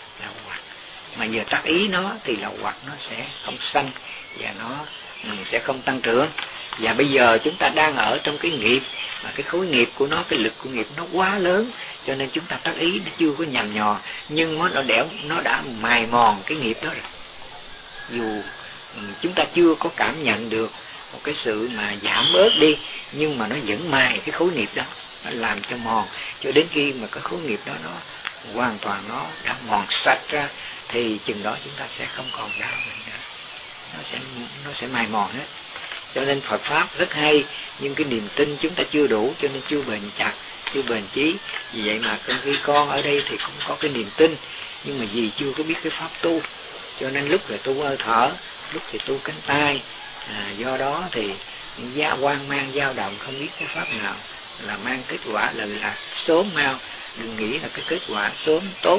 Mà giờ tác ý nó thì lậu hoặc nó sẽ không sanh và nó sẽ không tăng trưởng. Và bây giờ chúng ta đang ở trong cái nghiệp mà cái khối nghiệp của nó, cái lực của nghiệp nó quá lớn, cho nên chúng ta tác ý nó chưa có nhằm nhò, nhưng nó đã mài mòn cái nghiệp đó rồi. Dù chúng ta chưa có cảm nhận được một cái sự mà giảm bớt đi, nhưng mà nó vẫn mài cái khối nghiệp đó, nó làm cho mòn, cho đến khi mà cái khối nghiệp đó nó hoàn toàn nó đã mòn sạch ra, thì chừng đó chúng ta sẽ không còn đau bệnh nữa, nó sẽ mài mòn hết. Cho nên Phật pháp rất hay, nhưng cái niềm tin chúng ta chưa đủ, cho nên chưa bền chặt, chưa bền chí. Vì vậy mà khi con ở đây thì cũng có cái niềm tin, nhưng mà vì chưa có biết cái pháp tu, cho nên lúc thì tu hơi thở, lúc thì tu cánh tay. Do đó thì hoang mang dao động, không biết cái pháp nào là mang kết quả là sớm mau. Đừng nghĩ là cái kết quả sớm tốt,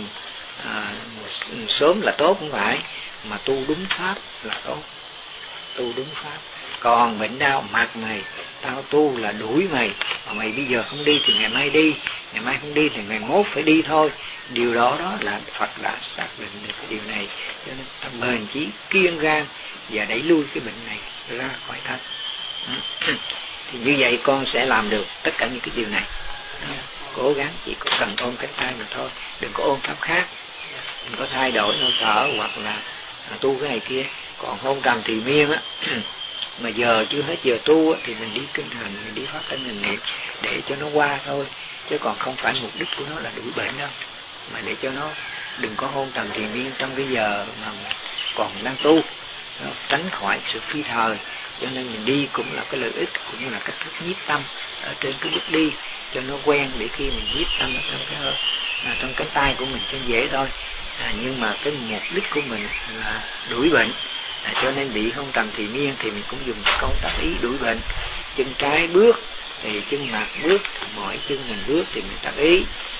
sớm là tốt không phải, mà tu đúng pháp là tốt, tu đúng pháp. Còn bệnh đau mặt mày, tao tu là đuổi mày, mà mày bây giờ không đi thì ngày mai đi, ngày mai không đi thì ngày mốt phải đi thôi. Điều đó là Phật đã xác định được cái điều này, cho nên ta bền chí kiên gan và đẩy lui cái bệnh này ra khỏi thân. Thì như vậy con sẽ làm được tất cả những cái điều này. Cố gắng chỉ có cần ôm cánh tay mà thôi, đừng có ôm pháp khác, đừng có thay đổi hơi thở hoặc là tu cái này kia. Còn hôn trầm thì miên á mà giờ chưa hết giờ tu á, thì mình đi kinh hành, mình đi phát thanh mình niệm để cho nó qua thôi, chứ còn không phải mục đích của nó là đuổi bệnh đâu, mà để cho nó đừng có hôn trầm thì miên trong cái giờ mà còn đang tu, tránh khỏi sự phi thời. Cho nên mình đi cũng là cái lợi ích, cũng là cách thức nhiếp tâm ở trên cái bước đi cho nó quen, để khi mình nhiếp tâm ở trong cánh tay của mình cho dễ thôi. Nhưng mà cái mục đích của mình là đuổi bệnh, cho nên bị hôn trầm thì miên thì mình cũng dùng câu tác ý đuổi bệnh. Chân trái bước thì chân mặt bước, mỗi chân mình bước thì mình tác ý.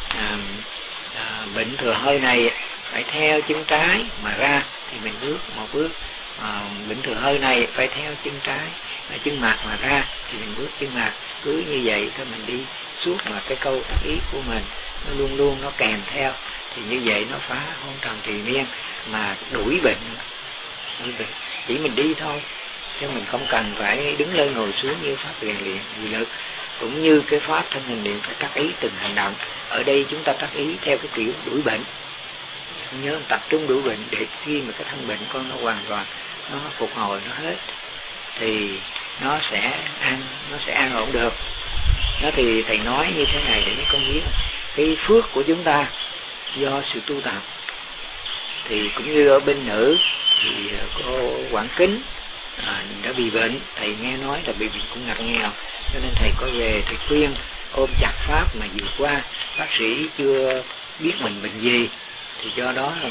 Bệnh thừa hơi này phải theo chân trái mà ra thì mình bước một bước. Bệnh thừa hơi này phải theo chân trái, chân mặt mà ra thì mình bước chân mặt. Cứ như vậy thôi mình đi suốt, mà cái câu tác ý của mình nó luôn luôn nó kèm theo, thì như vậy nó phá hôn trầm thì miên mà đuổi bệnh. Chỉ mình đi thôi, chứ mình không cần phải đứng lên ngồi xuống như pháp rèn luyện gì được. Cũng như cái pháp thân hình niệm phải tác ý từng hành động. Ở đây chúng ta tác ý theo cái kiểu đuổi bệnh, nhớ tập trung đuổi bệnh để khi mà cái thân bệnh con nó hoàn toàn nó phục hồi nó hết, thì nó sẽ an ổn được. Đó thì thầy nói như thế này để mấy con biết cái phước của chúng ta do sự tu tập. Thì cũng như ở bên nữ thì cô Quảng Kính đã bị bệnh, thầy nghe nói là bị bệnh cũng ngặt nghèo, cho nên thầy có về thầy khuyên ôm chặt pháp mà vượt qua. Bác sĩ chưa biết mình bệnh gì, thì do đó là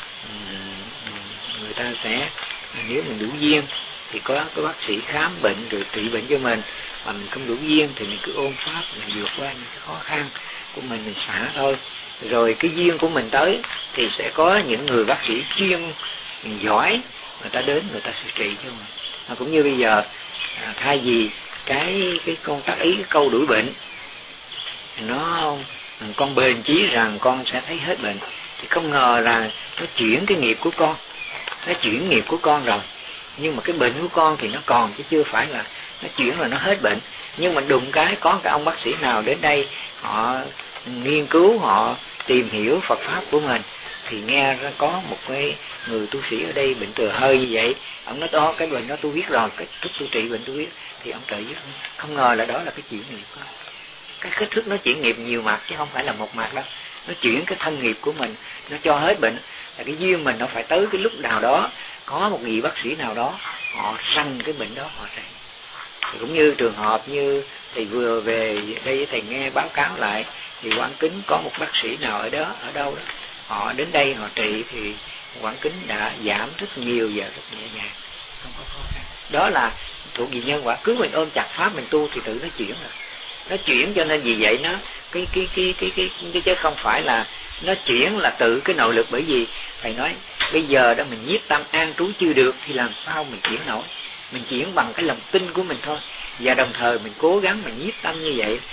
người ta sẽ, nếu mình đủ duyên thì có cái bác sĩ khám bệnh rồi trị bệnh cho mình, mà mình không đủ duyên thì mình cứ ôm pháp mình vượt qua những khó khăn của mình xả thôi. Rồi cái duyên của mình tới thì sẽ có những người bác sĩ chuyên giỏi, người ta đến người ta sẽ trị cho mình. Cũng như bây giờ thay vì cái con tác ý, cái câu đuổi bệnh nó con bền chí rằng con sẽ thấy hết bệnh, thì không ngờ là nó chuyển cái nghiệp của con, nó chuyển nghiệp của con rồi, nhưng mà cái bệnh của con thì nó còn, chứ chưa phải là nó chuyển rồi nó hết bệnh. Nhưng mà đụng cái có cái ông bác sĩ nào đến đây họ nghiên cứu, họ tìm hiểu Phật pháp của mình, thì nghe ra có một cái người tu sĩ ở đây bệnh từa hơi như vậy, ông nói đó cái bệnh đó tôi biết rồi, cái thuốc tôi trị bệnh tôi biết, thì ông trị giúp. Không ngờ là đó là cái chuyển nghiệp của ông. Cái thức nó chuyển nghiệp nhiều mặt chứ không phải là một mặt đâu. Nó chuyển cái thân nghiệp của mình, nó cho hết bệnh. Là cái duyên mình nó phải tới cái lúc nào đó có một vị bác sĩ nào đó họ sanh cái bệnh đó họ trị. Cũng như trường hợp như thầy vừa về đây thầy nghe báo cáo lại, thì Quảng Kính có một bác sĩ nào ở đâu đó họ đến đây họ trị, thì Quảng Kính đã giảm rất nhiều và rất nhẹ nhàng, không có khó khăn. Đó là thuộc về nhân quả. Cứ mình ôm chặt pháp mình tu thì tự nó chuyển rồi. Nó chuyển, cho nên vì vậy nó cái chứ không phải là nó chuyển là tự cái nội lực. Bởi vì thầy nói bây giờ đó mình nhiếp tâm an trú chưa được thì làm sao mình chuyển nổi. Mình chuyển bằng cái lòng tin của mình thôi, và đồng thời mình cố gắng mình nhiếp tâm như vậy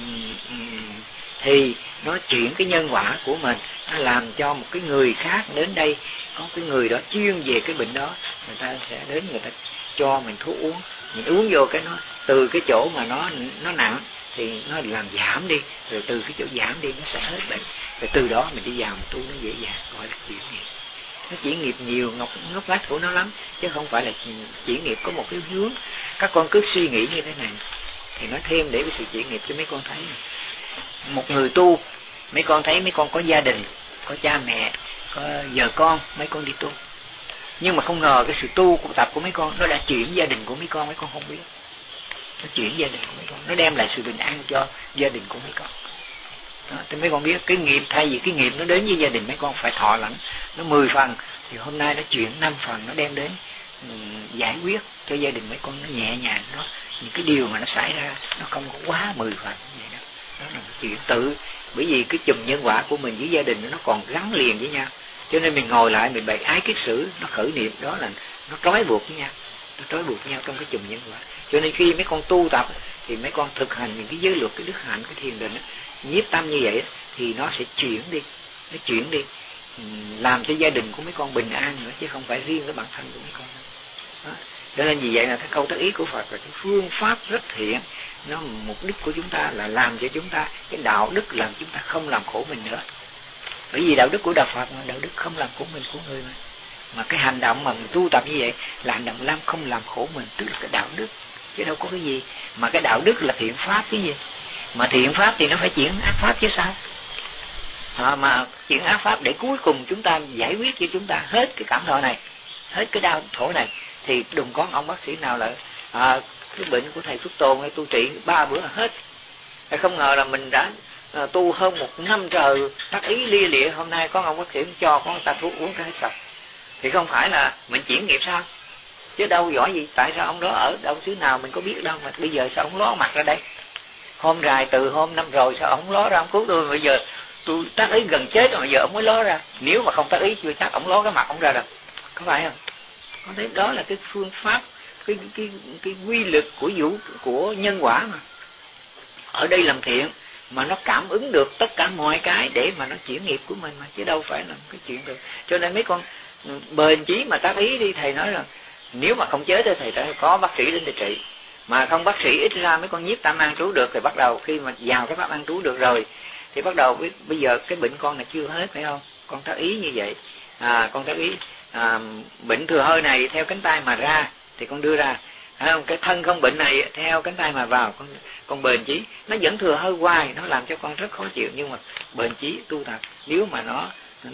thì nó chuyển cái nhân quả của mình, nó làm cho một cái người khác đến đây, có cái người đó chuyên về cái bệnh đó, người ta sẽ đến người ta cho mình thuốc uống, mình uống vô cái nó từ cái chỗ mà nó nặng thì nó làm giảm đi, rồi từ cái chỗ giảm đi nó sẽ hết bệnh, rồi từ đó mình đi vào mình tu nó dễ dàng, gọi là chuyển nghiệp. Nó chuyển nghiệp nhiều ngóc ngách của nó lắm, chứ không phải là chuyển nghiệp có một cái hướng. Các con cứ suy nghĩ như thế này, thì nói thêm để cái sự chuyển nghiệp cho mấy con thấy. Một người tu, mấy con thấy mấy con có gia đình, có cha mẹ, có vợ con, mấy con đi tu. Nhưng mà không ngờ cái sự tu của tập của mấy con nó đã chuyển gia đình của mấy con không biết. Nó chuyển gia đình của mấy con, nó đem lại sự bình an cho gia đình của mấy con. Đó, thì mấy con biết cái nghiệp, thay vì cái nghiệp nó đến với gia đình mấy con phải thọ lãnh nó 10 phần, thì hôm nay nó chuyển 5 phần, nó đem đến giải quyết cho gia đình mấy con, nó nhẹ nhàng. Đó, những cái điều mà nó xảy ra nó không có quá 10 phần vậy đó. Đó là một chuyện tự, bởi vì cái chùm nhân quả của mình với gia đình nó còn gắn liền với nhau, cho nên mình ngồi lại mình bày ái kiết sử, nó khởi niệm, đó là nó trói buộc với nhau, nó trói buộc nhau trong cái chùm nhân quả. Cho nên khi mấy con tu tập thì mấy con thực hành những cái giới luật, cái đức hạnh, cái thiền định, nhiếp tâm như vậy thì nó sẽ chuyển đi, nó chuyển đi, làm cho gia đình của mấy con bình an nữa, chứ không phải riêng cái bản thân của mấy con. Đó. Cho nên vì vậy là cái câu tác ý của Phật là cái phương pháp rất thiện, nó mục đích của chúng ta là làm cho chúng ta cái đạo đức, làm chúng ta không làm khổ mình nữa. Bởi vì đạo đức của Đạo Phật mà, đạo đức không làm khổ mình của người mà cái hành động mà mình tu tập như vậy là hành động không làm khổ mình, tức là cái đạo đức, chứ đâu có cái gì. Mà cái đạo đức là thiện pháp cái gì, mà thiện pháp thì nó phải chuyển ác pháp chứ sao. Mà chuyển ác pháp để cuối cùng chúng ta giải quyết cho chúng ta hết cái cảm thọ này, hết cái đau khổ này, thì đừng có ông bác sĩ nào là cái bệnh của thầy Phước Tồn hay tu trị 3 bữa là hết. Không ngờ là mình đã tu hơn 1 năm trời tác ý lia lịa, hôm nay có ông bác sĩ cho con ta thuốc uống cái hết sạch, thì không phải là mình chuyển nghiệp sao, chứ đâu giỏi gì. Tại sao ông đó ở đâu xứ nào mình có biết đâu, mà bây giờ sao ông ló mặt ra đây. Hôm rày từ hôm năm rồi sao ông ló ra ông cứu tôi, bây giờ tôi tác ý gần chết rồi, giờ ông mới ló ra. Nếu mà không tác ý chưa chắc ông ló cái mặt ông ra đâu, có phải không? Con thấy đó là cái phương pháp, cái quy lực của nhân quả mà. Ở đây làm thiện mà nó cảm ứng được tất cả mọi cái để mà nó chuyển nghiệp của mình mà, chứ đâu phải là cái chuyện được. Cho nên mấy con bền chí mà tác ý đi, thầy nói là nếu mà không chết thì thầy phải có bác sĩ đến để trị. Mà không bác sĩ ít ra mấy con nhiếp tâm an trú được, thì bắt đầu khi mà vào cái pháp an trú được rồi thì bắt đầu bây giờ cái bệnh con này chưa hết, phải không? Con tác ý như vậy, con tác ý bệnh thừa hơi này theo cánh tay mà ra thì con đưa ra, Cái thân không bệnh này theo cánh tay mà vào, con bền chí nó vẫn thừa hơi hoài, nó làm cho con rất khó chịu, nhưng mà bền chí tu tập. Nếu mà nó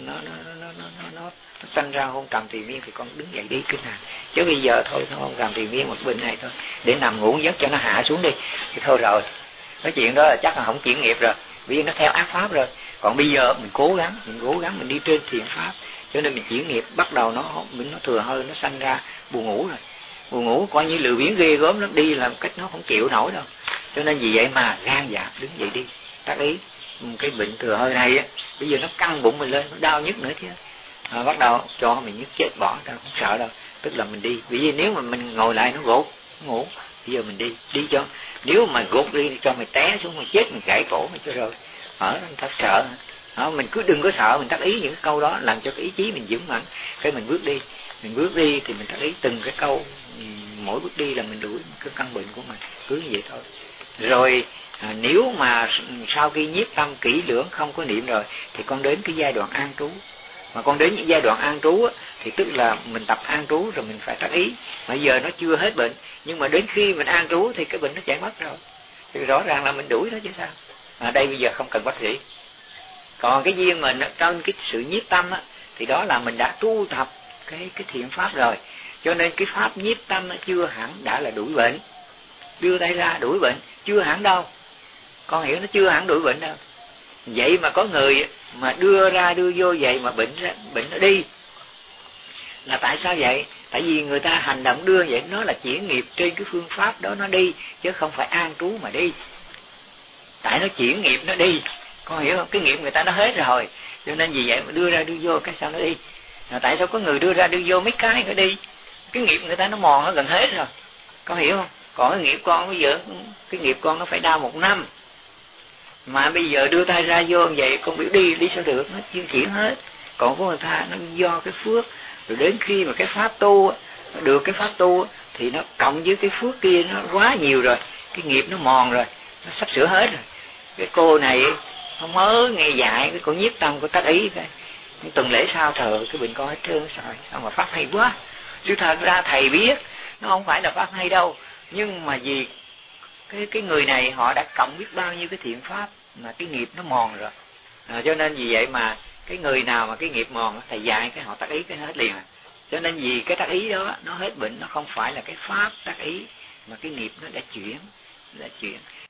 tăng ra hôn trầm thì miên thì con đứng dậy đi kinh hành, chứ bây giờ thôi nó hôn trầm thì miên một bệnh này thôi, để nằm ngủ giấc cho nó hạ xuống đi thì thôi rồi. Cái chuyện đó là chắc là không chuyển nghiệp rồi, vì nó theo ác pháp rồi. Còn bây giờ mình cố gắng mình đi trên thiện pháp, cho nên mình chuyển nghiệp bắt đầu nó thừa hơi, nó sanh ra buồn ngủ rồi. Buồn ngủ coi như lười biếng ghê gớm lắm, đi làm cách nó không chịu nổi đâu. Cho nên vì vậy mà gan dạ đứng dậy đi, tác ý. Cái bệnh thừa hơi này á, bây giờ nó căng bụng mình lên, nó đau nhức nữa chứ. Bắt đầu cho mình nhức chết bỏ, ta không sợ đâu. Tức là mình đi, vì nếu mà mình ngồi lại nó gột, nó ngủ. Bây giờ mình đi cho, nếu mà gục đi cho mày té xuống mày chết, mình gãy cổ mày cho rồi. Anh thật sợ. Mình cứ đừng có sợ, mình tác ý những câu đó làm cho cái ý chí mình vững mạnh. Cái mình bước đi thì mình tác ý từng cái câu, mỗi bước đi là mình đuổi cái căn bệnh của mình, cứ như vậy thôi. Rồi nếu mà sau khi nhiếp tâm kỹ lưỡng không có niệm rồi thì con đến cái giai đoạn an trú. Mà con đến những giai đoạn an trú á, thì tức là mình tập an trú rồi mình phải tác ý. Bây giờ nó chưa hết bệnh, nhưng mà đến khi mình an trú thì cái bệnh nó chạy mất rồi, thì rõ ràng là mình đuổi nó chứ sao. Đây bây giờ không cần bác sĩ. Còn cái duyên mình trong cái sự nhiếp tâm á, thì đó là mình đã tu tập cái thiện pháp rồi, cho nên cái pháp nhiếp tâm nó chưa hẳn đã là đuổi bệnh. Đưa tay ra đuổi bệnh chưa hẳn đâu, con hiểu, nó chưa hẳn đuổi bệnh đâu. Vậy mà có người mà đưa ra đưa vô vậy mà bệnh nó đi, là tại sao vậy? Tại vì người ta hành động đưa vậy, nó là chuyển nghiệp trên cái phương pháp đó nó đi, chứ không phải an trú mà đi. Tại nó chuyển nghiệp nó đi, con hiểu không? Cái nghiệp người ta nó hết rồi, cho nên vì vậy mà đưa ra đưa vô cái sao nó đi. Tại sao có người đưa ra đưa vô mấy cái nó đi? Cái nghiệp người ta nó mòn nó gần hết rồi, con hiểu không? Còn cái nghiệp con bây giờ, cái nghiệp con nó phải đau 1 năm, mà bây giờ đưa tay ra vô vậy con biểu đi sao được, nó chưa chuyển hết. Còn của người ta nó do cái phước, rồi đến khi mà cái pháp tu được cái pháp tu thì nó cộng với cái phước kia nó quá nhiều rồi, cái nghiệp nó mòn rồi, nó sắp sửa hết rồi. Cái cô này không mới nghe dạy, cái cô nhiếp tâm, cô tác ý đây, tuần lễ sau thờ cái bệnh con hết trơn rồi, sao mà pháp hay quá. Chứ thật ra thầy biết nó không phải là pháp hay đâu, nhưng mà vì cái người này họ đã cộng biết bao nhiêu cái thiện pháp mà cái nghiệp nó mòn rồi. Cho nên vì vậy mà cái người nào mà cái nghiệp mòn thầy dạy cái họ tác ý cái hết liền. Cho nên vì cái tác ý đó nó hết bệnh, nó không phải là cái pháp tác ý, mà cái nghiệp nó đã chuyển.